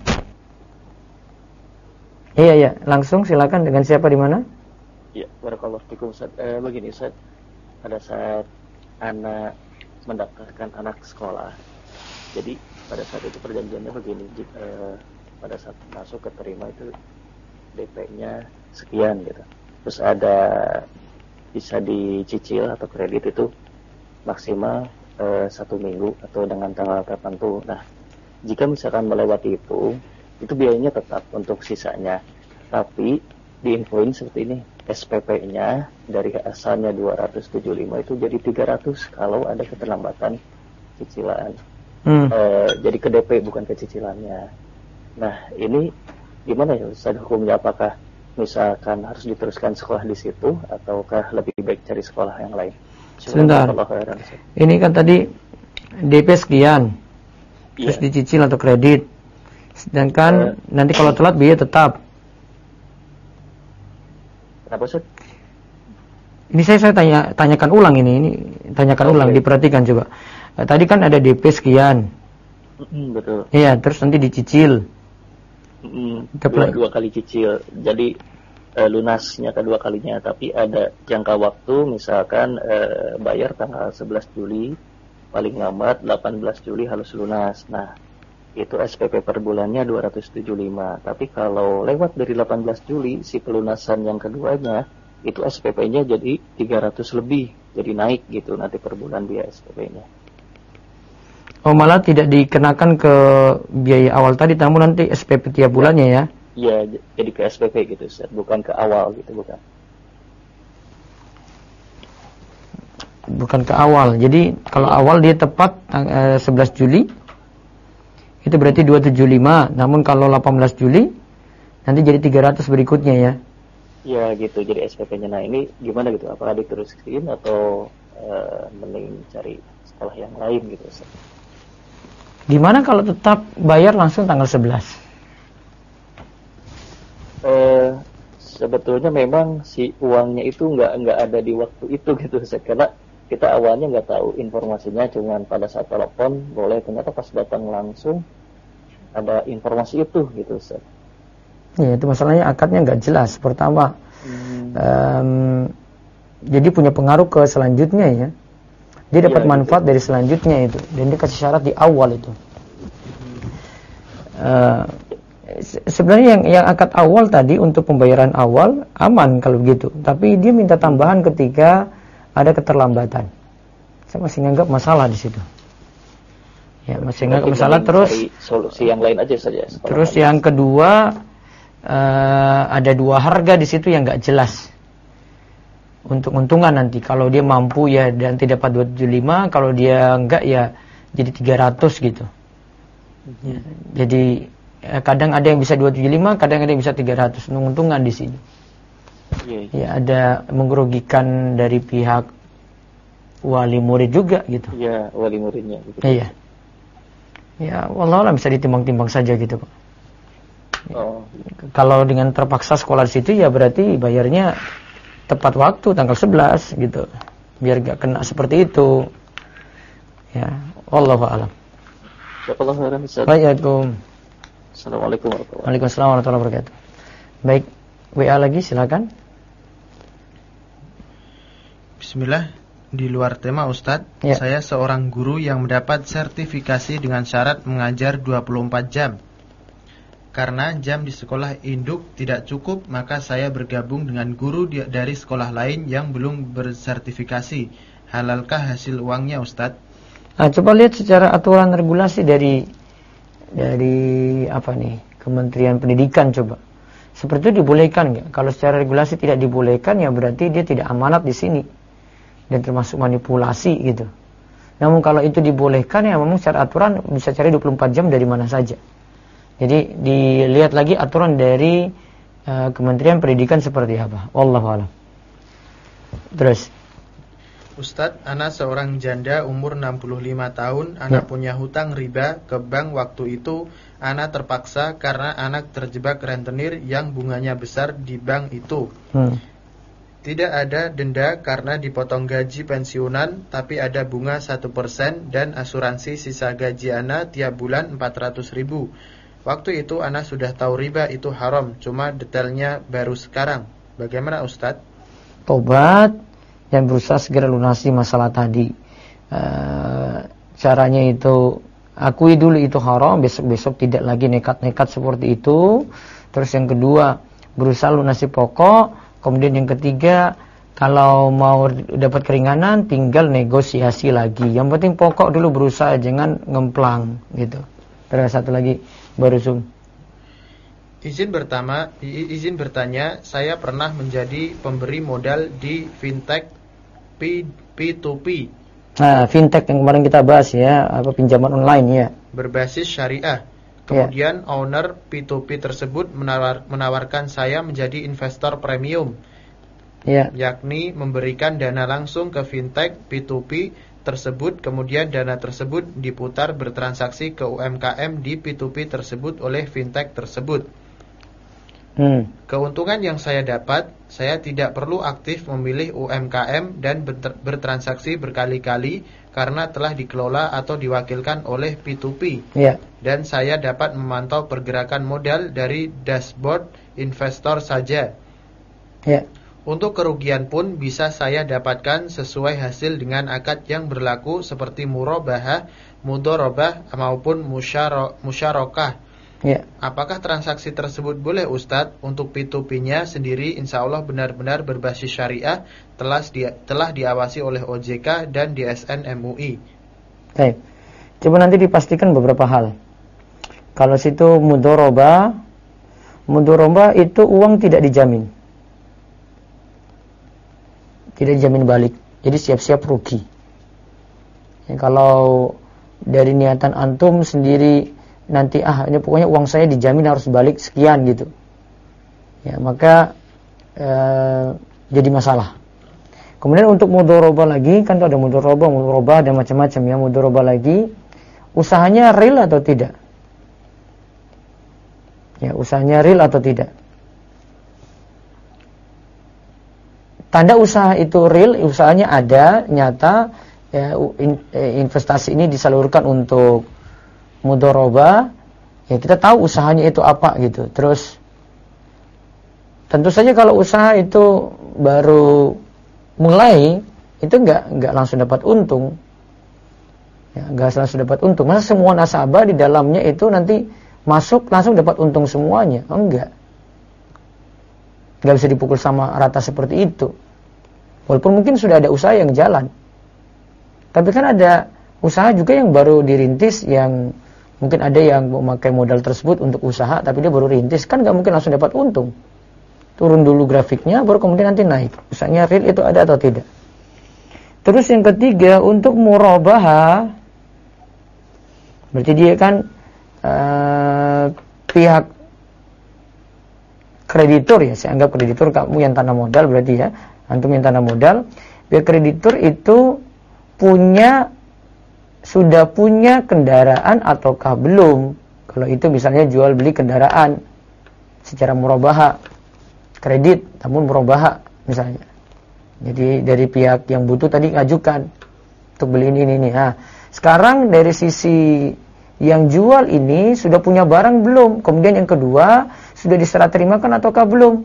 Iya, langsung silakan. Dengan siapa di mana? Ya, barakallahu fikum Ustaz. Begini Ustaz, pada saat anak mendaftarkan anak sekolah, jadi pada saat itu perjanjiannya begini, pada saat masuk keterima itu DP-nya sekian gitu. Terus ada bisa dicicil atau kredit itu maksimal 1 minggu atau dengan tanggal tertentu. Nah, jika misalkan melewati itu biayanya tetap untuk sisanya. Tapi diinfoin seperti ini, SPP-nya dari asalnya 275 itu jadi 300 kalau ada keterlambatan cicilan. Jadi ke DP bukan ke cicilannya. Nah, ini gimana ya Ustaz hukumnya? Apakah misalkan harus diteruskan sekolah di situ ataukah lebih baik cari sekolah yang lain? Sebentar. Ini kan tadi DP sekian, terus dicicil atau kredit. Sedangkan nanti kalau telat biaya tetap. Kenapa Ustaz? Ini saya tanyakan ulang ini tanyakan ulang, diperhatikan coba. Tadi kan ada DP sekian. Betul. Iya, terus nanti dicicil. Dua kali cicil. Jadi lunasnya kedua kalinya, tapi ada jangka waktu, misalkan bayar tanggal 11 Juli, paling lambat 18 Juli harus lunas. Nah, itu SPP per bulannya 275. Tapi kalau lewat dari 18 Juli, si pelunasan yang keduanya itu SPP-nya jadi 300 lebih, jadi naik gitu nanti per bulan biaya SPP-nya. Oh, malah tidak dikenakan ke biaya awal tadi, namun nanti SPP tiap bulannya ya? Iya, jadi ke SPP gitu Ustaz, bukan ke awal gitu, bukan. Bukan ke awal. Jadi kalau awal dia tepat 11 Juli itu berarti 275. Namun kalau 18 Juli nanti jadi 300 berikutnya ya. Ya gitu, jadi SPP-nya. Nah ini gimana gitu, apakah diterusin atau mending cari sekolah yang lain gitu Ustaz? Gimana kalau tetap bayar langsung tanggal 11? Sebetulnya memang si uangnya itu nggak ada di waktu itu gitu Ustaz, karena kita awalnya nggak tahu informasinya, cuman pada saat telepon boleh, ternyata pas datang langsung ada informasi itu gitu Ustaz. Ya, itu masalahnya akadnya nggak jelas. Pertama, jadi punya pengaruh ke selanjutnya ya. Dia dapat manfaat gitu dari selanjutnya itu, dan dia kasih syarat di awal itu. Sebenarnya yang akad awal tadi untuk pembayaran awal aman kalau begitu, tapi dia minta tambahan ketika ada keterlambatan. Saya masih nganggap masalah di situ. Ya, masih nganggap masalah. Terus solusi yang lain aja saja. Terus yang kedua, ada dua harga di situ yang nggak jelas. Untung-untungan nanti kalau dia mampu ya dan tidak dapat 275, kalau dia enggak ya jadi 300 gitu. Ya, jadi kadang ada yang bisa 275, kadang ada yang bisa 300. Untung-untungan di sini. Ya, ada merugikan dari pihak wali murid juga gitu. Iya, wali muridnya gitu. Iya. Ya, wallahualam bisa ditimbang-timbang saja gitu, Pak. Oh. Kalau dengan terpaksa sekolah di situ ya berarti bayarnya tepat waktu tanggal 11 gitu. Biar gak kena seperti itu. Ya, wallahu a'lam. Jazakallahu khairan Ustaz. Assalamualaikum warahmatullahi wabarakatuh. Waalaikumsalam. Waalaikumsalam warahmatullahi wabarakatuh. Baik, WA lagi silakan. Bismillah. Di luar tema Ustadz, ya. Saya seorang guru yang mendapat sertifikasi dengan syarat mengajar 24 jam. Karena jam di sekolah induk tidak cukup, maka saya bergabung dengan guru dari sekolah lain yang belum bersertifikasi. Halalkah hasil uangnya Ustadz? Nah, coba lihat secara aturan regulasi dari apa nih, Kementerian Pendidikan coba. Seperti itu dibolehkan nggak? Kalau secara regulasi tidak dibolehkan ya berarti dia tidak amanat di sini. Dan termasuk manipulasi gitu. Namun kalau itu dibolehkan ya memang secara aturan bisa cari 24 jam dari mana saja. Jadi dilihat lagi aturan dari Kementerian Pendidikan seperti apa. Wallahu a'lam. Terus Ustadz, ana seorang janda umur 65 tahun, ana punya hutang riba ke bank waktu itu, ana terpaksa karena anak terjebak rentenir yang bunganya besar di bank itu. Tidak ada denda karena dipotong gaji pensiunan, tapi ada bunga 1% dan asuransi sisa gaji ana tiap bulan 400.000. Waktu itu ana sudah tahu riba itu haram, cuma detailnya baru sekarang. Bagaimana Ustadz? Tobat dan berusaha segera lunasi masalah tadi. Caranya itu akui dulu itu haram, besok-besok tidak lagi nekat-nekat seperti itu. Terus yang kedua, berusaha lunasi pokok. Kemudian yang ketiga, kalau mau dapat keringanan tinggal negosiasi lagi. Yang penting pokok dulu berusaha, jangan ngemplang gitu. Terus satu lagi baru Zoom. Izin bertanya, saya pernah menjadi pemberi modal di fintech P2P. Nah, fintech yang kemarin kita bahas ya, apa pinjaman online ya. Berbasis syariah. Kemudian owner P2P tersebut menawarkan saya menjadi investor premium, yakni memberikan dana langsung ke fintech P2P tersebut. Kemudian dana tersebut diputar bertransaksi ke UMKM di P2P tersebut oleh fintech tersebut. Keuntungan yang saya dapat, saya tidak perlu aktif memilih UMKM dan bertransaksi berkali-kali karena telah dikelola atau diwakilkan oleh P2P. Dan saya dapat memantau pergerakan modal dari dashboard investor saja. Untuk kerugian pun bisa saya dapatkan sesuai hasil dengan akad yang berlaku seperti murabahah, mudharabah maupun musyarakah. Ya. Apakah transaksi tersebut boleh Ustadz? Untuk P2P-nya sendiri insya Allah benar-benar berbasis syariah, telah diawasi oleh OJK dan DSN MUI. Baik. Coba nanti dipastikan beberapa hal. Kalau situ mudoroba itu uang tidak dijamin. Tidak dijamin balik. Jadi siap-siap rugi. Ya, kalau dari niatan antum sendiri nanti ini pokoknya uang saya dijamin harus balik sekian gitu, ya maka jadi masalah. Kemudian untuk mudoroba lagi, kan tuh ada mudoroba ada macam-macam ya. Mudoroba lagi, usahanya real atau tidak? Ya, usahanya real atau tidak? Tanda usaha itu real, usahanya ada, nyata, ya, investasi ini disalurkan untuk mudoroba, ya kita tahu usahanya itu apa gitu. Terus tentu saja kalau usaha itu baru mulai, itu nggak langsung dapat untung, ya, nggak langsung dapat untung. Masa semua nasabah di dalamnya itu nanti masuk langsung dapat untung semuanya? Enggak bisa dipukul sama rata seperti itu. Walaupun mungkin sudah ada usaha yang jalan, tapi kan ada usaha juga yang baru dirintis, yang mungkin ada yang memakai modal tersebut untuk usaha, tapi dia baru rintis, kan nggak mungkin langsung dapat untung. Turun dulu grafiknya, baru kemudian nanti naik. Usahanya real itu ada atau tidak. Terus yang ketiga, untuk murabaha, berarti dia kan pihak kreditur ya, saya anggap kreditur, kamu yang tanam modal berarti ya, antum yang tanam modal. Pihak kreditur itu sudah punya kendaraan ataukah belum? Kalau itu misalnya jual beli kendaraan secara murabaha, kredit namun murabaha misalnya. Jadi dari pihak yang butuh tadi ngajukan untuk beli ini. Nah, sekarang dari sisi yang jual ini sudah punya barang belum? Kemudian yang kedua, sudah diserah terimakan ataukah belum?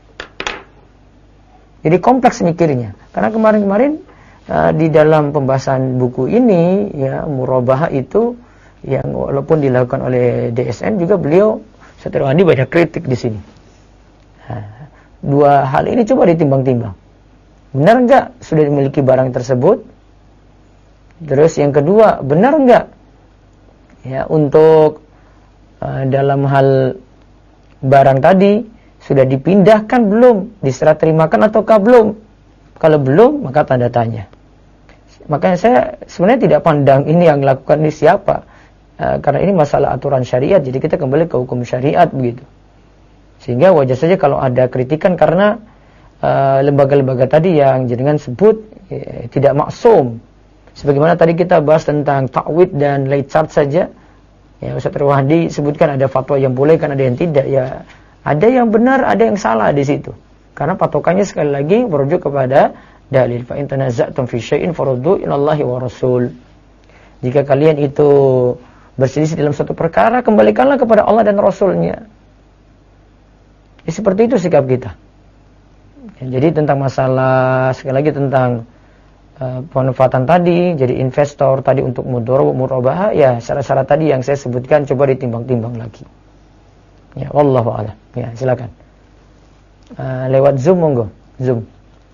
Jadi kompleks mikirnya. Karena kemarin-kemarin di dalam pembahasan buku ini ya, murabaha itu yang walaupun dilakukan oleh DSN juga beliau Ustaz Irwandi banyak kritik di sini. Nah, dua hal ini coba ditimbang-timbang. Benar enggak sudah dimiliki barang tersebut? Terus yang kedua, benar enggak ya untuk dalam hal barang tadi sudah dipindahkan belum, diserah terimakan ataukah belum? Kalau belum, maka tanda tanya. Makanya saya sebenarnya tidak pandang ini yang lakukan ini siapa, karena ini masalah aturan syariat, jadi kita kembali ke hukum syariat begitu. Sehingga wajar saja kalau ada kritikan karena lembaga-lembaga tadi yang jenengan sebut tidak maksum. Sebagaimana tadi kita bahas tentang ta'wid dan late charge saja, ya Ustaz Irwandi sebutkan ada fatwa yang boleh kan ada yang tidak, ya ada yang benar, ada yang salah di situ. Karena patokannya sekali lagi merujuk kepada dalil. Fa in tanaza'tum fi syai'in faruddu ilallahi wa rasul. Jika kalian itu berselisih dalam suatu perkara, kembalikanlah kepada Allah dan Rasulnya. Ya, seperti itu sikap kita. Ya, jadi tentang masalah sekali lagi tentang pemanfaatan tadi, jadi investor tadi untuk murabaha, ya syarat-syarat tadi yang saya sebutkan coba ditimbang-timbang lagi. Ya, wallahu a'lam. Ya, silakan. Lewat Zoom monggo. Zoom.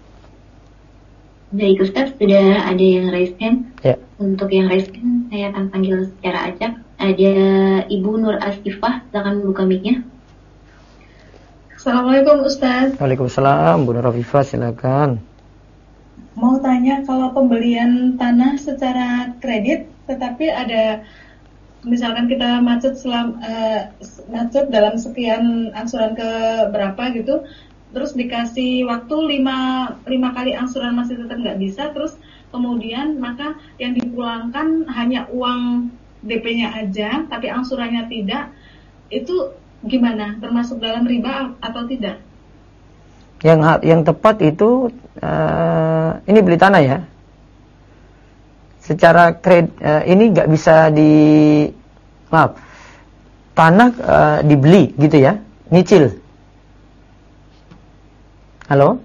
Baik Ustaz, sudah ada yang raise hand. Ya. Untuk yang raise hand saya akan panggil secara acak. Ada Ibu Nur Asifah, silakan buka mic-nya. Assalamualaikum Ustaz. Waalaikumsalam, Bu Nur Afifah, silakan. Mau tanya, kalau pembelian tanah secara kredit, tetapi ada misalkan kita macet dalam sekian angsuran ke berapa gitu, terus dikasih waktu 5 kali angsuran masih tetap nggak bisa, terus kemudian maka yang dipulangkan hanya uang DP-nya aja, tapi angsurannya tidak, itu gimana? Termasuk dalam riba atau tidak? Yang tepat itu ini beli tanah ya. Secara ini nggak bisa tanah dibeli gitu ya, nyicil. Halo?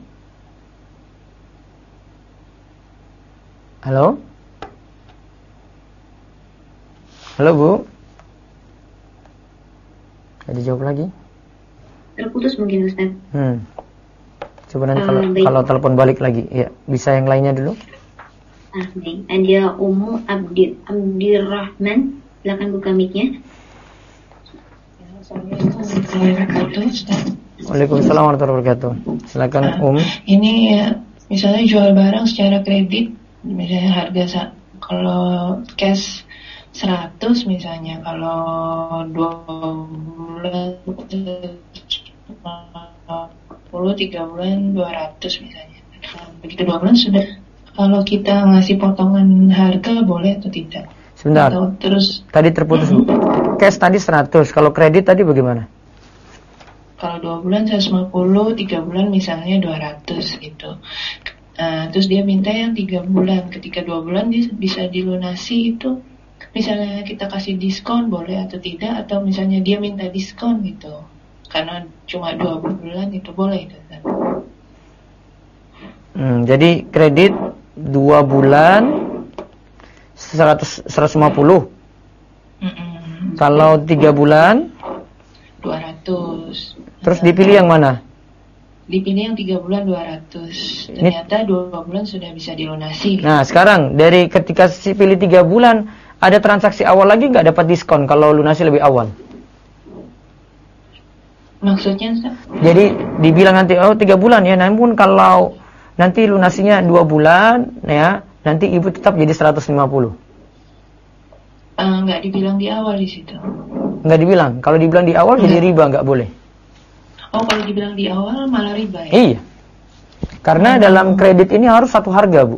Halo? Halo Bu? Jadi jawab lagi. Terputus mungkin Ustaz. Coba nanti baik. kalau telepon balik lagi, ya bisa yang lainnya dulu. Baik. Ada Ummu Abdirrahman, silakan buka mic-nya. Assalamualaikum warahmatullahi wabarakatuh, Ustaz. Waalaikumsalam warahmatullahi wabarakatuh. Silakan Ini misalnya jual barang secara kredit, misalnya harga kalau cash 100 misalnya, kalau 2 bulan 3 bulan 200 misalnya. Begitu 2 bulan sudah. Kalau kita ngasih potongan harga boleh atau tidak? Sebentar. Atau terus tadi terputus. Cash tadi 100, kalau kredit tadi bagaimana? Kalau 2 bulan 150, 3 bulan misalnya 200 gitu. Terus dia minta yang 3 bulan. Ketika 2 bulan dia bisa dilunasi itu. Misalnya kita kasih diskon boleh atau tidak, atau misalnya dia minta diskon gitu. Karena cuma 2 bulan itu boleh itu. Jadi kredit 2 bulan 150. Kalau 3 bulan 200. Terus dipilih yang mana? Dipilih yang 3 bulan 200. Ternyata 2 bulan sudah bisa dilunasi. Nah sekarang dari ketika pilih 3 bulan, ada transaksi awal lagi nggak dapat diskon kalau lunasi lebih awal? Maksudnya? Jadi dibilang nanti 3 bulan ya, namun kalau nanti lunasinya 2 bulan ya, nanti ibu tetap jadi 150. Nggak dibilang di awal di situ. Nggak dibilang. Kalau dibilang di awal jadi riba, nggak boleh. Oh, kalau dibilang di awal malah riba ya? Iya. Karena dalam kredit ini harus satu harga, Bu.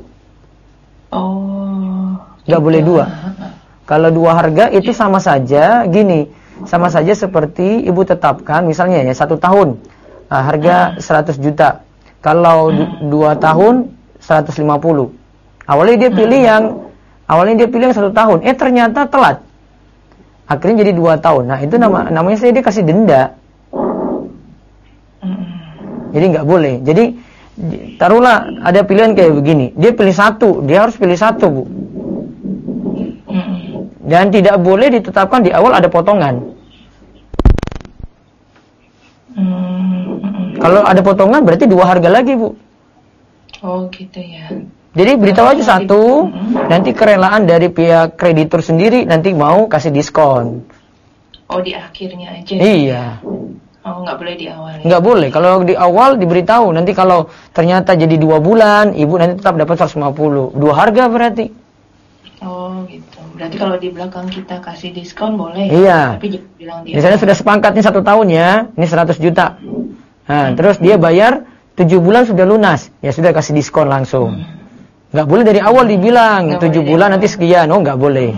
Oh. Nggak boleh 2. Kalau 2 harga itu sama saja gini, sama saja seperti ibu tetapkan misalnya ya 1 tahun harga 100 juta. Kalau 2 tahun 150. Awalnya dia pilih yang 1 tahun. Ternyata telat. Akhirnya jadi 2 tahun. Nah, itu namanya dia kasih denda. Jadi nggak boleh. Jadi taruhlah ada pilihan kayak begini. Dia pilih 1, dia harus pilih 1, Bu. Dan tidak boleh ditetapkan di awal ada potongan. Kalau ada potongan berarti 2 harga lagi, Bu. Oh, gitu ya. Jadi beritahu aja 1, nanti kerelaan dari pihak kreditur sendiri nanti mau kasih diskon. Oh, di akhirnya aja. Iya. Oh, nggak boleh di awal. Nggak boleh. Kalau di awal diberitahu, nanti kalau ternyata jadi 2 bulan, ibu nanti tetap dapat 150. 2 harga berarti. Oh, gitu. Berarti kalau di belakang kita kasih diskon boleh. Iya. Tapi jangan bilang di Misalnya sudah sepakat nih 1 tahun ya, ini 100 juta. Nah, terus dia bayar 7 bulan sudah lunas. Ya sudah kasih diskon langsung. Nggak boleh dari awal dibilang 7 bulan nanti sekian. Oh, nggak boleh.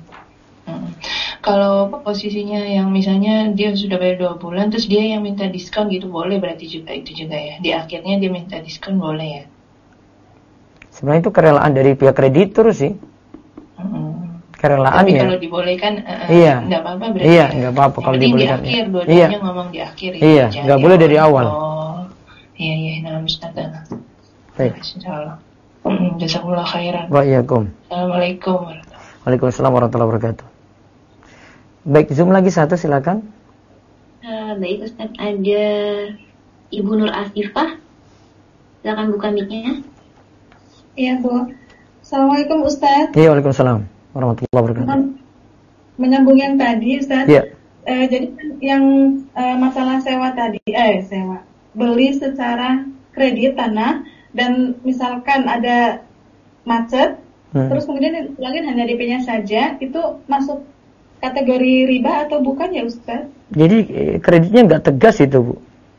Kalau posisinya yang misalnya dia sudah bayar 2 bulan, terus dia yang minta diskon gitu, boleh berarti juga itu juga ya. Di akhirnya dia minta diskon boleh ya. Sebenarnya itu kerelaan dari pihak kreditur sih. Kerelaan tapi ya. kalau dibolehkan, iya. Nggak apa-apa berarti. Iya, ya? nggak apa-apa kalau dibolehkan. Di akhir, Iya. dua-duanya ngomong di akhir. Iya, nggak boleh dari awal. Oh, iya, nah Ustaz. Baik. Insyaallah. Jazakumullah khairan. Waalaikumsalam. Assalamualaikum. Waalaikumsalam warahmatullahi wabarakatuh. Baik, Zoom lagi 1 silakan. Baik Ustaz, ada Ibu Nur Asifah. Silakan buka mic-nya. Iya, Bu. Assalamualaikum Ustaz. Iya, waalaikumsalam warahmatullahi wabarakatuh. Menyambung yang tadi Ustaz. Iya. Jadi yang masalah sewa tadi, beli secara kredit tanah dan misalkan ada macet, terus kemudian dipulangin hanya DP-nya saja, itu masuk kategori riba atau bukan ya Ustaz? Jadi kreditnya nggak tegas itu, Bu.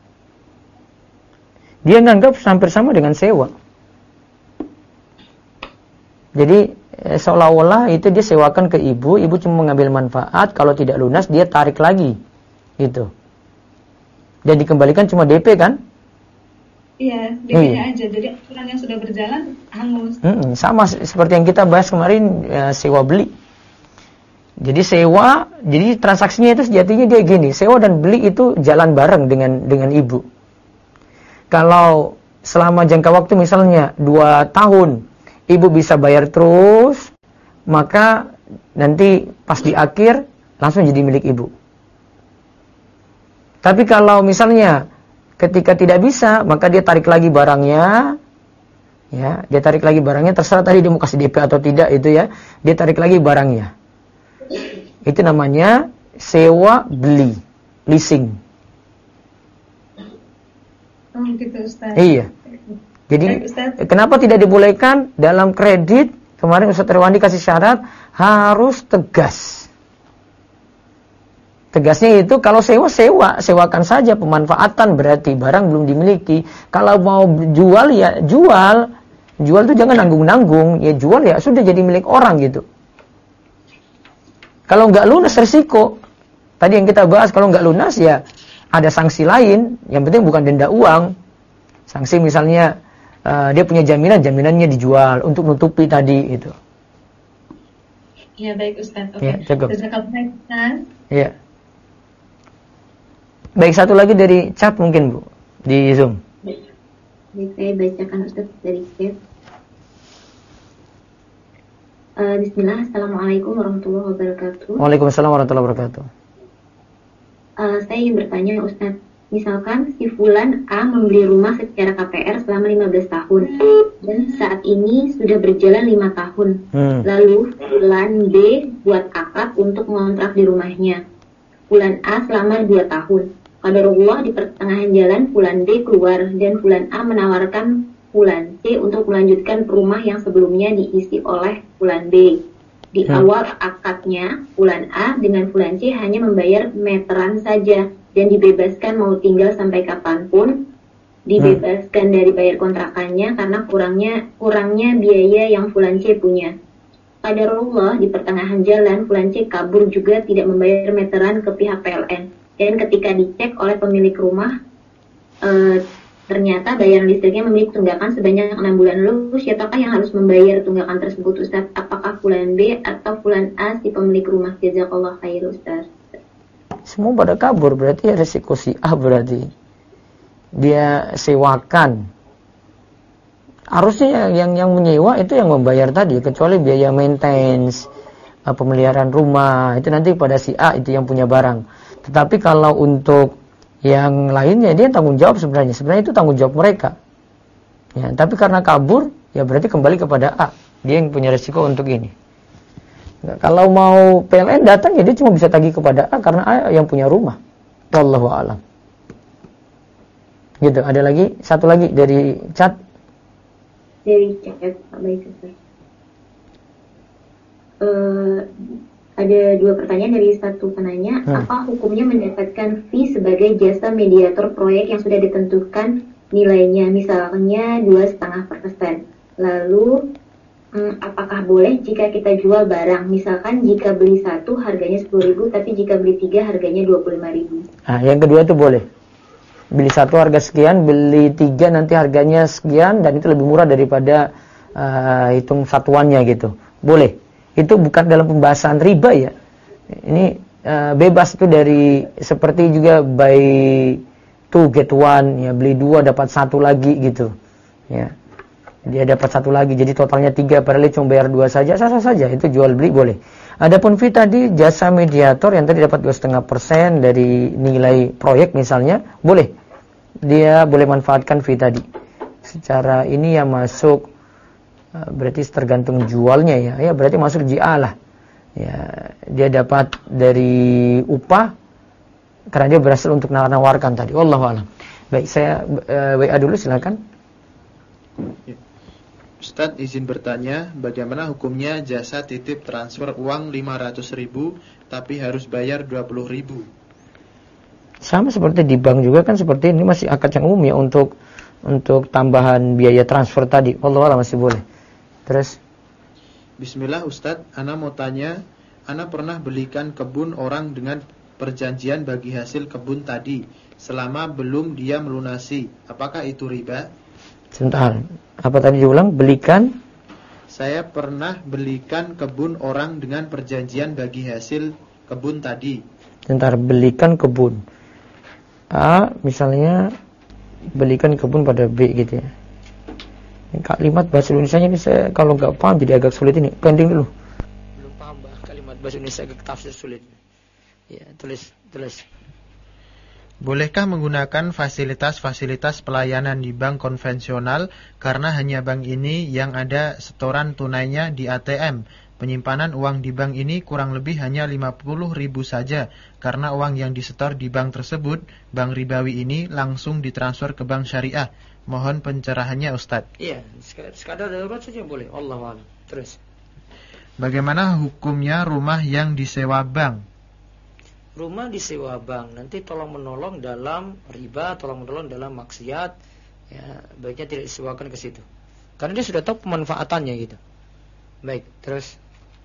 Dia nganggap hampir sama dengan sewa. Jadi seolah-olah itu dia sewakan ke ibu cuma mengambil manfaat, kalau tidak lunas dia tarik lagi. Gitu. Dan dikembalikan cuma DP kan? Iya, DP-nya aja. Jadi aturan yang sudah berjalan hangus. Sama seperti yang kita bahas kemarin sewa beli. Jadi sewa, jadi transaksinya itu sejatinya dia gini, sewa dan beli itu jalan bareng dengan ibu. Kalau selama jangka waktu misalnya 2 tahun, ibu bisa bayar terus, maka nanti pas di akhir langsung jadi milik ibu. Tapi kalau misalnya ketika tidak bisa, maka dia tarik lagi barangnya. Ya, dia tarik lagi barangnya, terserah tadi dia mau kasih DP atau tidak itu ya. Dia tarik lagi barangnya. Itu namanya sewa beli, leasing. Oh gitu Ustaz. Iya. Jadi kenapa tidak dibolehkan dalam kredit? Kemarin Ustaz Rewandi kasih syarat harus tegas. Tegasnya itu kalau sewakan saja, pemanfaatan berarti barang belum dimiliki. Kalau mau jual ya jual. Jual itu jangan nanggung-nanggung, ya jual ya sudah jadi milik orang gitu. Kalau nggak lunas resiko. Tadi yang kita bahas kalau nggak lunas ya ada sanksi lain, yang penting bukan denda uang. Sanksi misalnya dia punya jaminannya dijual untuk nutupi tadi itu. Iya baik Ustaz. Oke. Ya, cukup. Ustaz. Iya. Baik, satu lagi dari chat mungkin Bu, di Zoom. Baik, saya bacakan Ustaz dari chat. Bismillah, Assalamualaikum warahmatullahi wabarakatuh. Waalaikumsalam warahmatullahi wabarakatuh. Saya ingin bertanya Ustaz, misalkan si Fulan A membeli rumah secara KPR selama 15 tahun dan saat ini sudah berjalan 5 tahun. Lalu Fulan B buat akad untuk mengontrak di rumahnya. Fulan A selama 2 tahun. Qadarullah di pertengahan jalan Fulan B keluar dan Fulan A menawarkan Fulan C untuk melanjutkan rumah yang sebelumnya diisi oleh Fulan B. Di awal akadnya, Fulan A dengan Fulan C hanya membayar meteran saja dan dibebaskan mau tinggal sampai kapanpun, dibebaskan dari bayar kontrakannya karena kurangnya biaya yang Fulan C punya. Qadarullah di pertengahan jalan Fulan C kabur juga tidak membayar meteran ke pihak PLN. Dan ketika dicek oleh pemilik rumah, ternyata bayaran listriknya memiliki tunggakan sebanyak 6 bulan. Lalu siapakah yang harus membayar tunggakan tersebut Ustaz? Apakah Fulan B atau Fulan A si pemilik rumah? Jazakallah khair Ustaz. Semua pada kabur, berarti resiko si A berarti. Dia sewakan. Harusnya yang menyewa itu yang membayar tadi, kecuali biaya maintenance, pemeliharaan rumah, itu nanti pada si A itu yang punya barang. Tetapi kalau untuk yang lainnya dia tanggung jawab sebenarnya itu tanggung jawab mereka. Ya, tapi karena kabur, ya berarti kembali kepada A. Dia yang punya resiko untuk ini. Nah, kalau mau PLN datang ya dia cuma bisa tagih kepada A karena A yang punya rumah. Wallahu a'lam. Gitu. Ada lagi satu lagi dari chat. Dari chat, baik Ustaz. Ada 2 pertanyaan dari satu penanya. Apa hukumnya mendapatkan fee sebagai jasa mediator proyek yang sudah ditentukan nilainya, misalnya 2,5%? Lalu, apakah boleh jika kita jual barang? Misalkan jika beli 1 harganya 10.000, tapi jika beli 3 harganya 25.000. Nah, yang kedua itu boleh. Beli 1 harga sekian, beli 3 nanti harganya sekian, dan itu lebih murah daripada hitung satuannya gitu. Boleh. Itu bukan dalam pembahasan riba ya. Ini bebas itu dari seperti juga buy 2 get 1 ya, beli 2 dapat 1 lagi gitu. Ya. Dia dapat 1 lagi jadi totalnya 3 padahal dia cuma bayar 2 saja, sah-sah saja itu jual beli boleh. Adapun fee tadi jasa mediator yang tadi dapat 2,5% dari nilai proyek misalnya, boleh. Dia boleh manfaatkan fee tadi. Secara ini yang masuk berarti tergantung jualnya ya. Ya berarti masuk JA lah. Ya, dia dapat dari upah karena dia berhasil untuk menawarkan tadi. Wallahu a'lam. Baik, saya WA dulu silakan. Ustadz izin bertanya, bagaimana hukumnya jasa titip transfer uang 500.000 tapi harus bayar 20.000? Sama seperti di bank juga kan seperti ini, masih akad yang umum ya untuk tambahan biaya transfer tadi. Wallahu a'lam masih boleh. Terus Bismillah Ustadz, ana mau tanya, ana pernah belikan kebun orang dengan perjanjian bagi hasil kebun tadi selama belum dia melunasi. Apakah itu riba? Sebentar, apa tadi diulang? Belikan? Saya pernah belikan kebun orang dengan perjanjian bagi hasil kebun tadi. Sebentar, belikan kebun A, misalnya belikan kebun pada B gitu ya. Kalimat bahasa Indonesia ini saya kalau nggak paham jadi agak sulit ini. Pending dulu. Belum paham kalimat bahasa Indonesia agak tafsir sulit. Ya, tulis. Bolehkah menggunakan fasilitas-fasilitas pelayanan di bank konvensional karena hanya bank ini yang ada setoran tunainya di ATM? Penyimpanan uang di bank ini kurang lebih hanya 50.000 saja karena uang yang disetor di bank tersebut, bank ribawi ini langsung ditransfer ke bank syariah. Mohon pencerahannya Ustadz. Iya, sekadar darurat saja boleh. Allahu a'lam. Terus. Bagaimana hukumnya rumah yang disewa bank? Rumah disewa bank nanti tolong menolong dalam riba, tolong menolong dalam maksiat, ya baiknya tidak disewakan ke situ. Karena dia sudah tahu pemanfaatannya gitu. Baik, terus.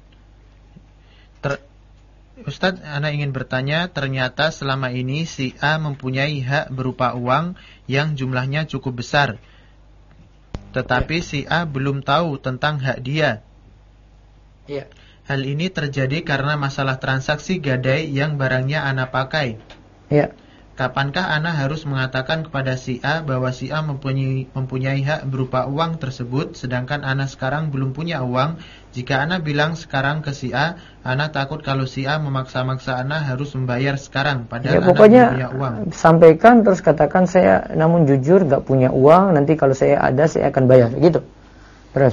Ustadz, Ana ingin bertanya, ternyata selama ini si A mempunyai hak berupa uang yang jumlahnya cukup besar, tetapi si A belum tahu tentang hak dia. Iya. Hal ini terjadi karena masalah transaksi gadai yang barangnya Ana pakai. Iya. Kapankah Ana harus mengatakan kepada si A bahwa si A mempunyai hak berupa uang tersebut, sedangkan Ana sekarang belum punya uang? Jika Ana bilang sekarang ke si A, Ana takut kalau si A memaksa-maksa Ana harus membayar sekarang, padahal ya, pokoknya Ana belum punya uang. Sampaikan terus katakan saya namun jujur gak punya uang, nanti kalau saya ada saya akan bayar, gitu. Terus.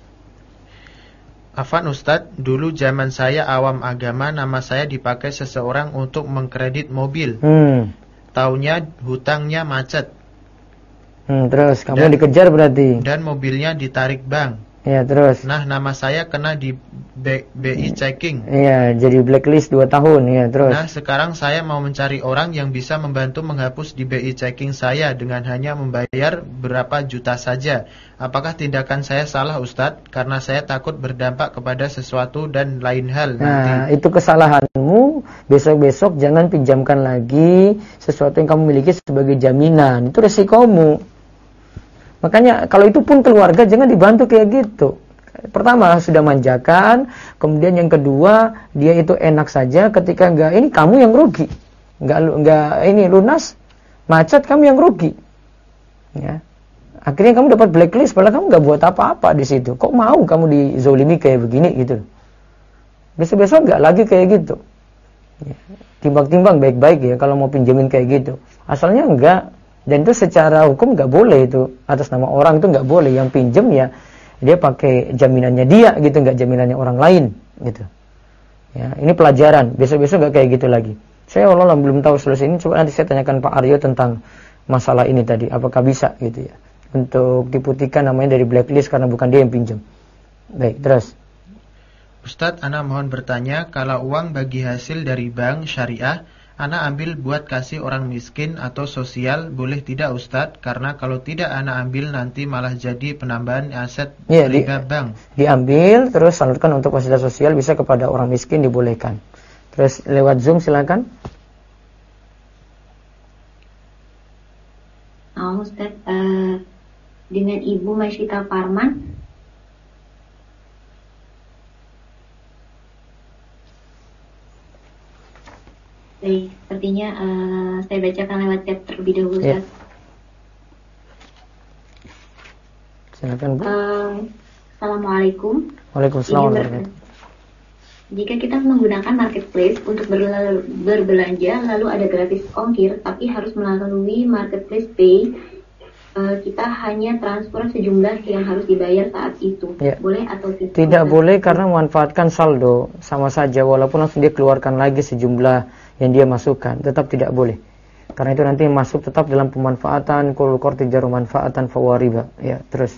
Afan Ustadz, dulu zaman saya awam agama, nama saya dipakai seseorang untuk mengkredit mobil. Taunya hutangnya macet. Terus kamu dikejar berarti. Dan mobilnya ditarik bank. Ya, terus. Nah, nama saya kena di BI checking. Iya, jadi blacklist 2 tahun, ya, terus. Nah, sekarang saya mau mencari orang yang bisa membantu menghapus di BI checking saya dengan hanya membayar berapa juta saja. Apakah tindakan saya salah, Ustadz? Karena saya takut berdampak kepada sesuatu dan lain hal nanti. Nah, itu kesalahanmu. Besok-besok jangan pinjamkan lagi sesuatu yang kamu miliki sebagai jaminan. Itu resikomu. Makanya kalau itu pun keluarga jangan dibantu kayak gitu. Pertama sudah manjakan, kemudian yang kedua dia itu enak saja ketika enggak, ini kamu yang rugi. Enggak ini lunas, macet, kamu yang rugi. Ya. Akhirnya kamu dapat blacklist padahal kamu enggak buat apa-apa di situ. Kok mau kamu dizolimi kayak begini gitu. Besok-besok enggak lagi kayak gitu. Ya. Timbang-timbang baik-baik ya kalau mau pinjemin kayak gitu. Asalnya enggak. Dan itu secara hukum nggak boleh itu, atas nama orang itu nggak boleh. Yang pinjem ya dia pakai jaminannya dia gitu, nggak jaminannya orang lain gitu. Ya, ini pelajaran. Besok-besok nggak kayak gitu lagi. Saya Allah belum tahu solusi ini. Coba nanti saya tanyakan Pak Aryo tentang masalah ini tadi. Apakah bisa gitu ya untuk diputihkan namanya dari blacklist karena bukan dia yang pinjam. Baik, terus. Ustadz, Ana mohon bertanya, kalau uang bagi hasil dari bank syariah Ana ambil buat kasih orang miskin atau sosial, boleh tidak Ustadz? Karena kalau tidak Ana ambil nanti malah jadi penambahan aset riba bank. Diambil terus salurkan untuk fasilitas sosial, bisa kepada orang miskin dibolehkan. Terus lewat Zoom silakan. Ustadz, dengan Ibu Masyita Parman. Baik, sepertinya saya bacakan lewat chat terlebih dahulu, Ustaz. Silakan, Bu. Assalamualaikum. Waalaikumsalam. Jika kita menggunakan marketplace untuk berbelanja, lalu ada gratis ongkir, tapi harus melalui marketplace pay, kita hanya transfer sejumlah yang harus dibayar saat itu. Ya. Boleh atau tidak? Tidak boleh karena memanfaatkan saldo, sama saja walaupun langsung dia keluarkan lagi sejumlah yang dia masukkan, tetap tidak boleh. Karena itu nanti masuk tetap dalam pemanfaatan kul kortijaru manfaatan fawariba. Ya, terus.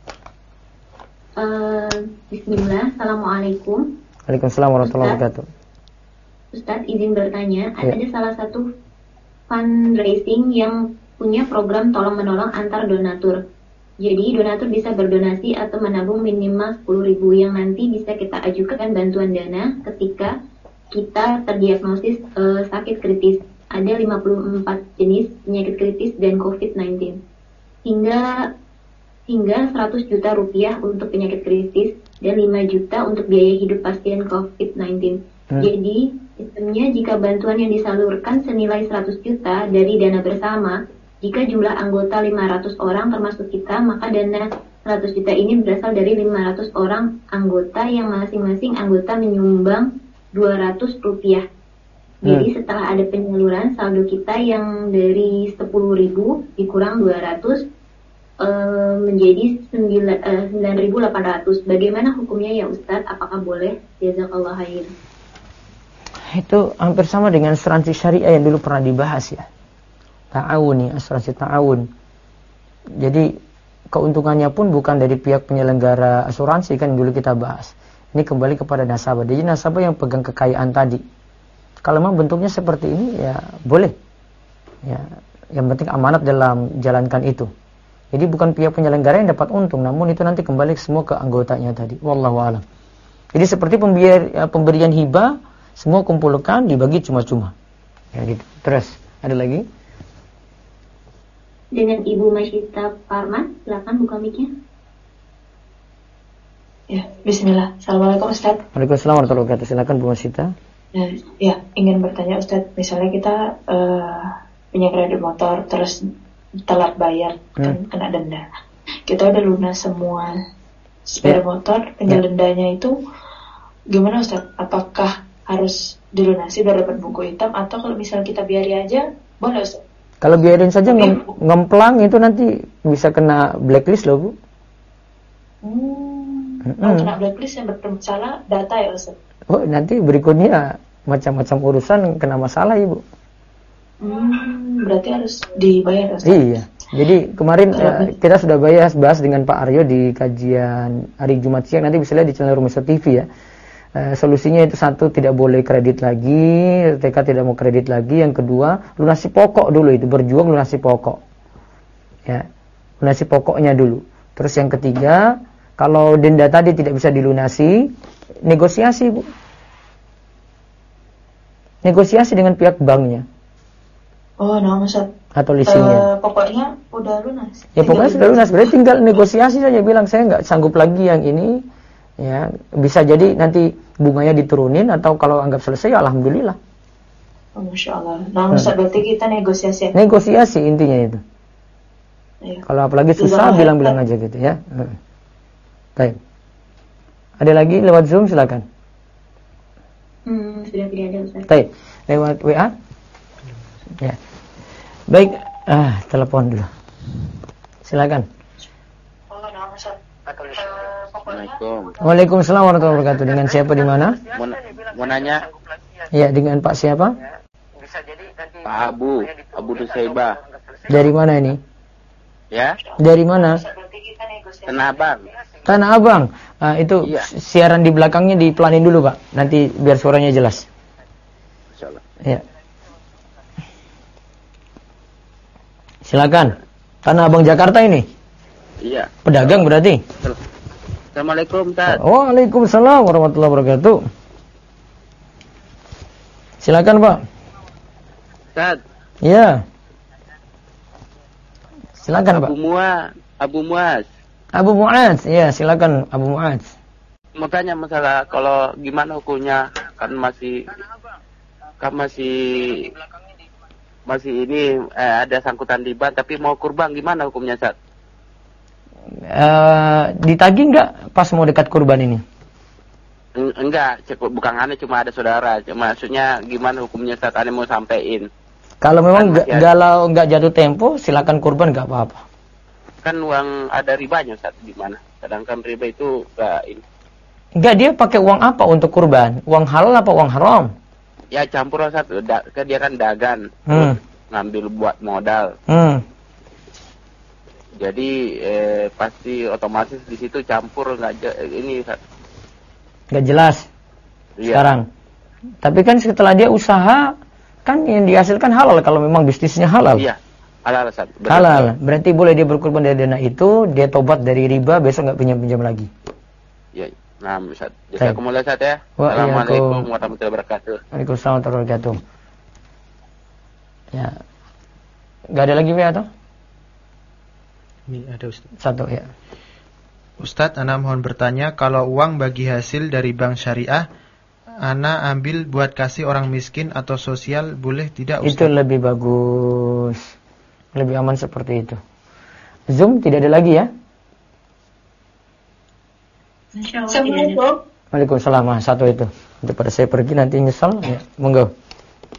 Bismillah. Assalamualaikum. Waalaikumsalam warahmatullahi wabarakatuh. Ustadz, izin bertanya, ada salah satu fundraising yang punya program tolong-menolong antar donatur. Jadi donatur bisa berdonasi atau menabung minimal 10.000 yang nanti bisa kita ajukan bantuan dana ketika kita terdiagnosis sakit kritis. Ada 54 jenis penyakit kritis dan COVID-19. Hingga 100 juta rupiah untuk penyakit kritis dan 5 juta untuk biaya hidup pasien COVID-19. Jadi sistemnya jika bantuan yang disalurkan senilai 100 juta dari dana bersama, jika jumlah anggota 500 orang termasuk kita, maka dana 100 juta ini berasal dari 500 orang anggota yang masing-masing anggota menyumbang 200 rupiah. Jadi setelah ada penyaluran, saldo kita yang dari 10.000 dikurang 200 menjadi 9.800. Bagaimana hukumnya ya Ustadz? Apakah boleh? Jazakallah khair. Itu hampir sama dengan asuransi syariah yang dulu pernah dibahas ya. Ta'awun ya, asuransi ta'awun. Jadi keuntungannya pun bukan dari pihak penyelenggara asuransi kan dulu kita bahas. Ini kembali kepada nasabah. Jadi nasabah yang pegang kekayaan tadi. Kalau memang bentuknya seperti ini ya boleh. Ya, yang penting amanat dalam jalankan itu. Jadi bukan pihak penyelenggara yang dapat untung, namun itu nanti kembali semua ke anggotanya tadi. Wallahu a'lam. Jadi seperti pemberian hibah, semua kumpulkan dibagi cuma-cuma. Ya gitu. Terus ada lagi? Dengan Ibu Masyita Parman, silakan buka mic-nya. Ya, bismillah. Assalamualaikum Ustaz. Waalaikumsalam warahmatullahi wabarakatuh. Silakan Bu Masyita. Ya, ingin bertanya Ustaz, misalnya kita punya kredit motor terus telat bayar, kan kena denda. Kita udah lunas semua spare motor, tinggal dendanya itu gimana Ustaz? Apakah harus dilunasi biar dapat buku hitam atau kalau misalnya kita biarin aja boleh Ustaz? Kalau biarin saja ngemplang itu nanti bisa kena blacklist loh Bu. Kalau kena blacklist yang bermasalah data ya Ustaz? Oh nanti berikutnya macam-macam urusan kena masalah Ibu. Berarti harus dibayar Ustaz? Iya. Jadi kemarin kita sudah bahas dengan Pak Aryo di kajian hari Jumat siang, nanti bisa lihat di channel Rumesa TV ya. Solusinya itu satu, tidak boleh kredit lagi, TK tidak mau kredit lagi. Yang kedua, lunasi pokok dulu, itu berjuang lunasi pokok ya, lunasi pokoknya dulu. Terus yang ketiga, kalau denda tadi tidak bisa dilunasi, negosiasi Bu, negosiasi dengan pihak banknya. Oh no Ustaz, atau leasingnya. Pokoknya udah lunas ya, pokoknya sudah lunas, berarti tinggal negosiasi saja, bilang saya nggak sanggup lagi yang ini ya. Bisa jadi nanti bunganya diturunin, atau kalau anggap selesai ya alhamdulillah. Oh, Masya Allah. Nah Ustaz, berarti kita negosiasi. Negosiasi intinya itu. Iya. Kalau apalagi susah, bilang-bilang aja gitu ya. Baik. Ada lagi lewat Zoom, silakan. Sudah tidak ada Ustaz. Baik. Lewat WA? Ya. Baik, telepon dulu. Silakan. Assalamualaikum. Waalaikumsalam warahmatullahi wabarakatuh. Dengan siapa di mana? Mau nanya? Ya, dengan Pak siapa? Pak Abu Nusaibah. Dari mana ini? Ya? Dari mana? Tanah Abang. Tanah Abang. Itu iya. Siaran di belakangnya dipelanin dulu Pak. Nanti biar suaranya jelas. Insyaallah. Ya. Silakan. Tanah Abang Jakarta ini? Iya. Pedagang berarti? Assalamualaikum Ustaz. Waalaikumsalam warahmatullahi wabarakatuh. Silakan Pak. Ustaz. Iya. Silakan Pak. Abu Muaz. Abu Muaz. Iya, silakan Abu Muaz. Mau tanya masalah kalau gimana hukumnya, kan masih ini ada sangkutan di ban, tapi mau kurban gimana hukumnya Ustaz? Ditagih nggak pas mau dekat kurban ini? Enggak, bukan aneh, cuma ada saudara. Maksudnya gimana hukumnya saat aneh mau sampein? Kalau memang kalau nggak jatuh tempo, silakan kurban, nggak apa-apa. Kan uang ada ribanya Ustaz, gimana? Sedangkan riba itu enggak ini. Enggak, dia pakai uang apa untuk kurban? Uang halal apa uang haram? Ya campur Ustaz, dia kan dagang, ngambil buat modal. Jadi pasti otomatis di situ campur, nggak jelas. Iya. Sekarang. Tapi kan setelah dia usaha, kan yang dihasilkan halal kalau memang bisnisnya halal. Iya, halal Ustaz. Halal. Berarti boleh dia berkurban dari dana itu, dia tobat dari riba, besok nggak pinjam-pinjam lagi. Iya. Nah, Ustaz. Jazakumullah Ustaz ya. Assalamualaikum warahmatullahi wabarakatuh. Waalaikumsalam warahmatullahi wabarakatuh. Ya. Nggak ada lagi WA atau? Ini ada Ustaz. Satu ya. Ustadz, Ana mohon bertanya, kalau uang bagi hasil dari bank syariah, Ana ambil buat kasih orang miskin atau sosial, boleh tidak Ustadz? Itu lebih bagus. Lebih aman seperti itu. Zoom tidak ada lagi ya? Assalamualaikum. Waalaikumsalam. Satu itu. Daripada saya pergi nanti nyesal ya. Monggo.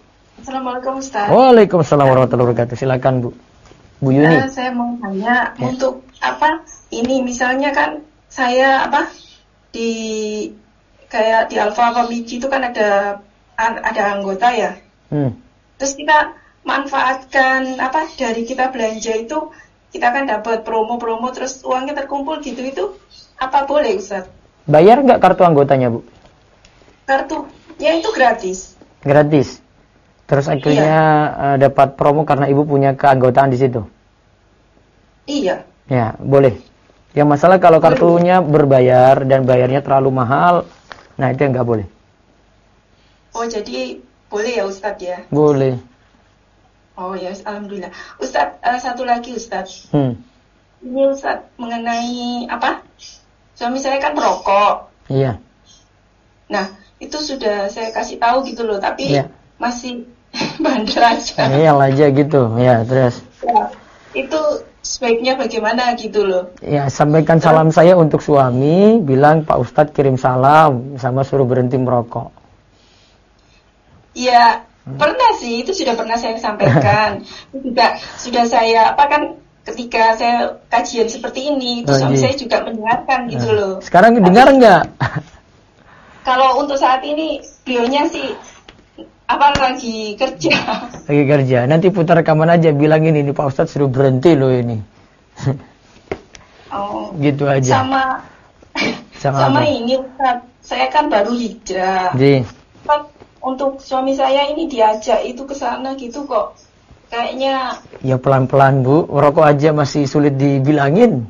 Assalamualaikum Ustaz. Waalaikumsalam warahmatullahi wabarakatuh. Silakan Bu Yuni. Saya mau tanya untuk apa? Ini misalnya kan saya di kayak di Alfa Miki itu kan ada anggota ya. Terus kita manfaatkan dari kita belanja itu kita kan dapat promo-promo terus uangnya terkumpul gitu, itu apa boleh Ustaz? Bayar nggak kartu anggotanya Bu? Kartunya itu gratis. Gratis. Terus akhirnya dapat promo karena Ibu punya keanggotaan di situ. Iya. Ya, boleh. Yang masalah kalau kartunya berbayar dan bayarnya terlalu mahal, nah itu yang nggak boleh. Oh, jadi boleh ya Ustadz ya? Boleh. Oh ya, alhamdulillah. Ustadz, satu lagi Ustadz. Ini Ustadz mengenai suami saya kan merokok. Iya. Nah, itu sudah saya kasih tahu gitu loh, tapi masih bandel aja. Ngeyel aja gitu, ya terus. Ya, itu sebaiknya bagaimana gitu loh. Ya, sampaikan salam saya untuk suami, bilang Pak Ustadz kirim salam, sama suruh berhenti merokok. Ya, pernah sih, itu sudah pernah saya sampaikan. Juga sudah saya ketika saya kajian seperti ini, itu suami saya juga mendengarkan gitu loh. Sekarang dengar nggak? Kalau untuk saat ini, beliaunya sih lagi kerja. Lagi kerja. Nanti putar rekaman aja, bilangin ini Pak Ustadz suruh berhenti loh ini. Oh. Gitu aja. Sama ini Ustadz, saya kan baru hijrah. Untuk suami saya ini diajak itu ke sana gitu kok. Kayaknya ya pelan-pelan Bu, rokok aja masih sulit dibilangin.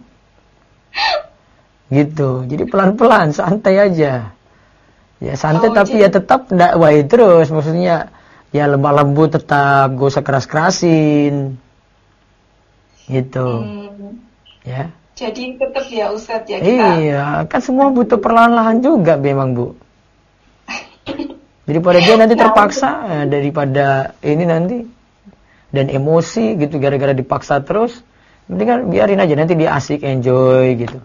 Gitu. Jadi pelan-pelan, santai aja. Ya santai tapi ya tetap dakwah terus, maksudnya ya lemah lembut tetap, gak usah keras-kerasin. Gitu. Ya. Jadi tetap ya Ustadz ya kita. Iya, kan semua butuh perlahan-lahan juga memang Bu. Daripada dia nanti terpaksa, daripada ini nanti dan emosi gitu gara-gara dipaksa terus, mending kan biarin aja, nanti dia asik enjoy gitu.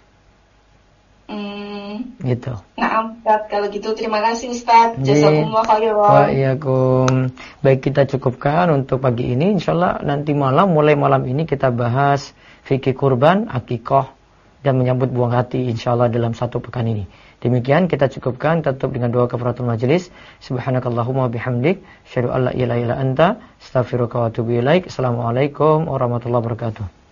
Gitu. Nah, Ustaz, kalau gitu terima kasih Ustaz. Jazakumullah khairan. Waalaikumsalam. Baik, kita cukupkan untuk pagi ini. Insyaallah nanti mulai malam ini kita bahas fikih kurban, akikah dan menyambut buang hati insyaallah dalam satu pekan ini. Demikian kita cukupkan, tutup dengan doa kafaratul majelis. Subhanakallahumma bihamdik, asyhadu an la ilaha illa anta, astaghfiruka wa atubu ilaik. Assalamualaikum warahmatullahi wabarakatuh.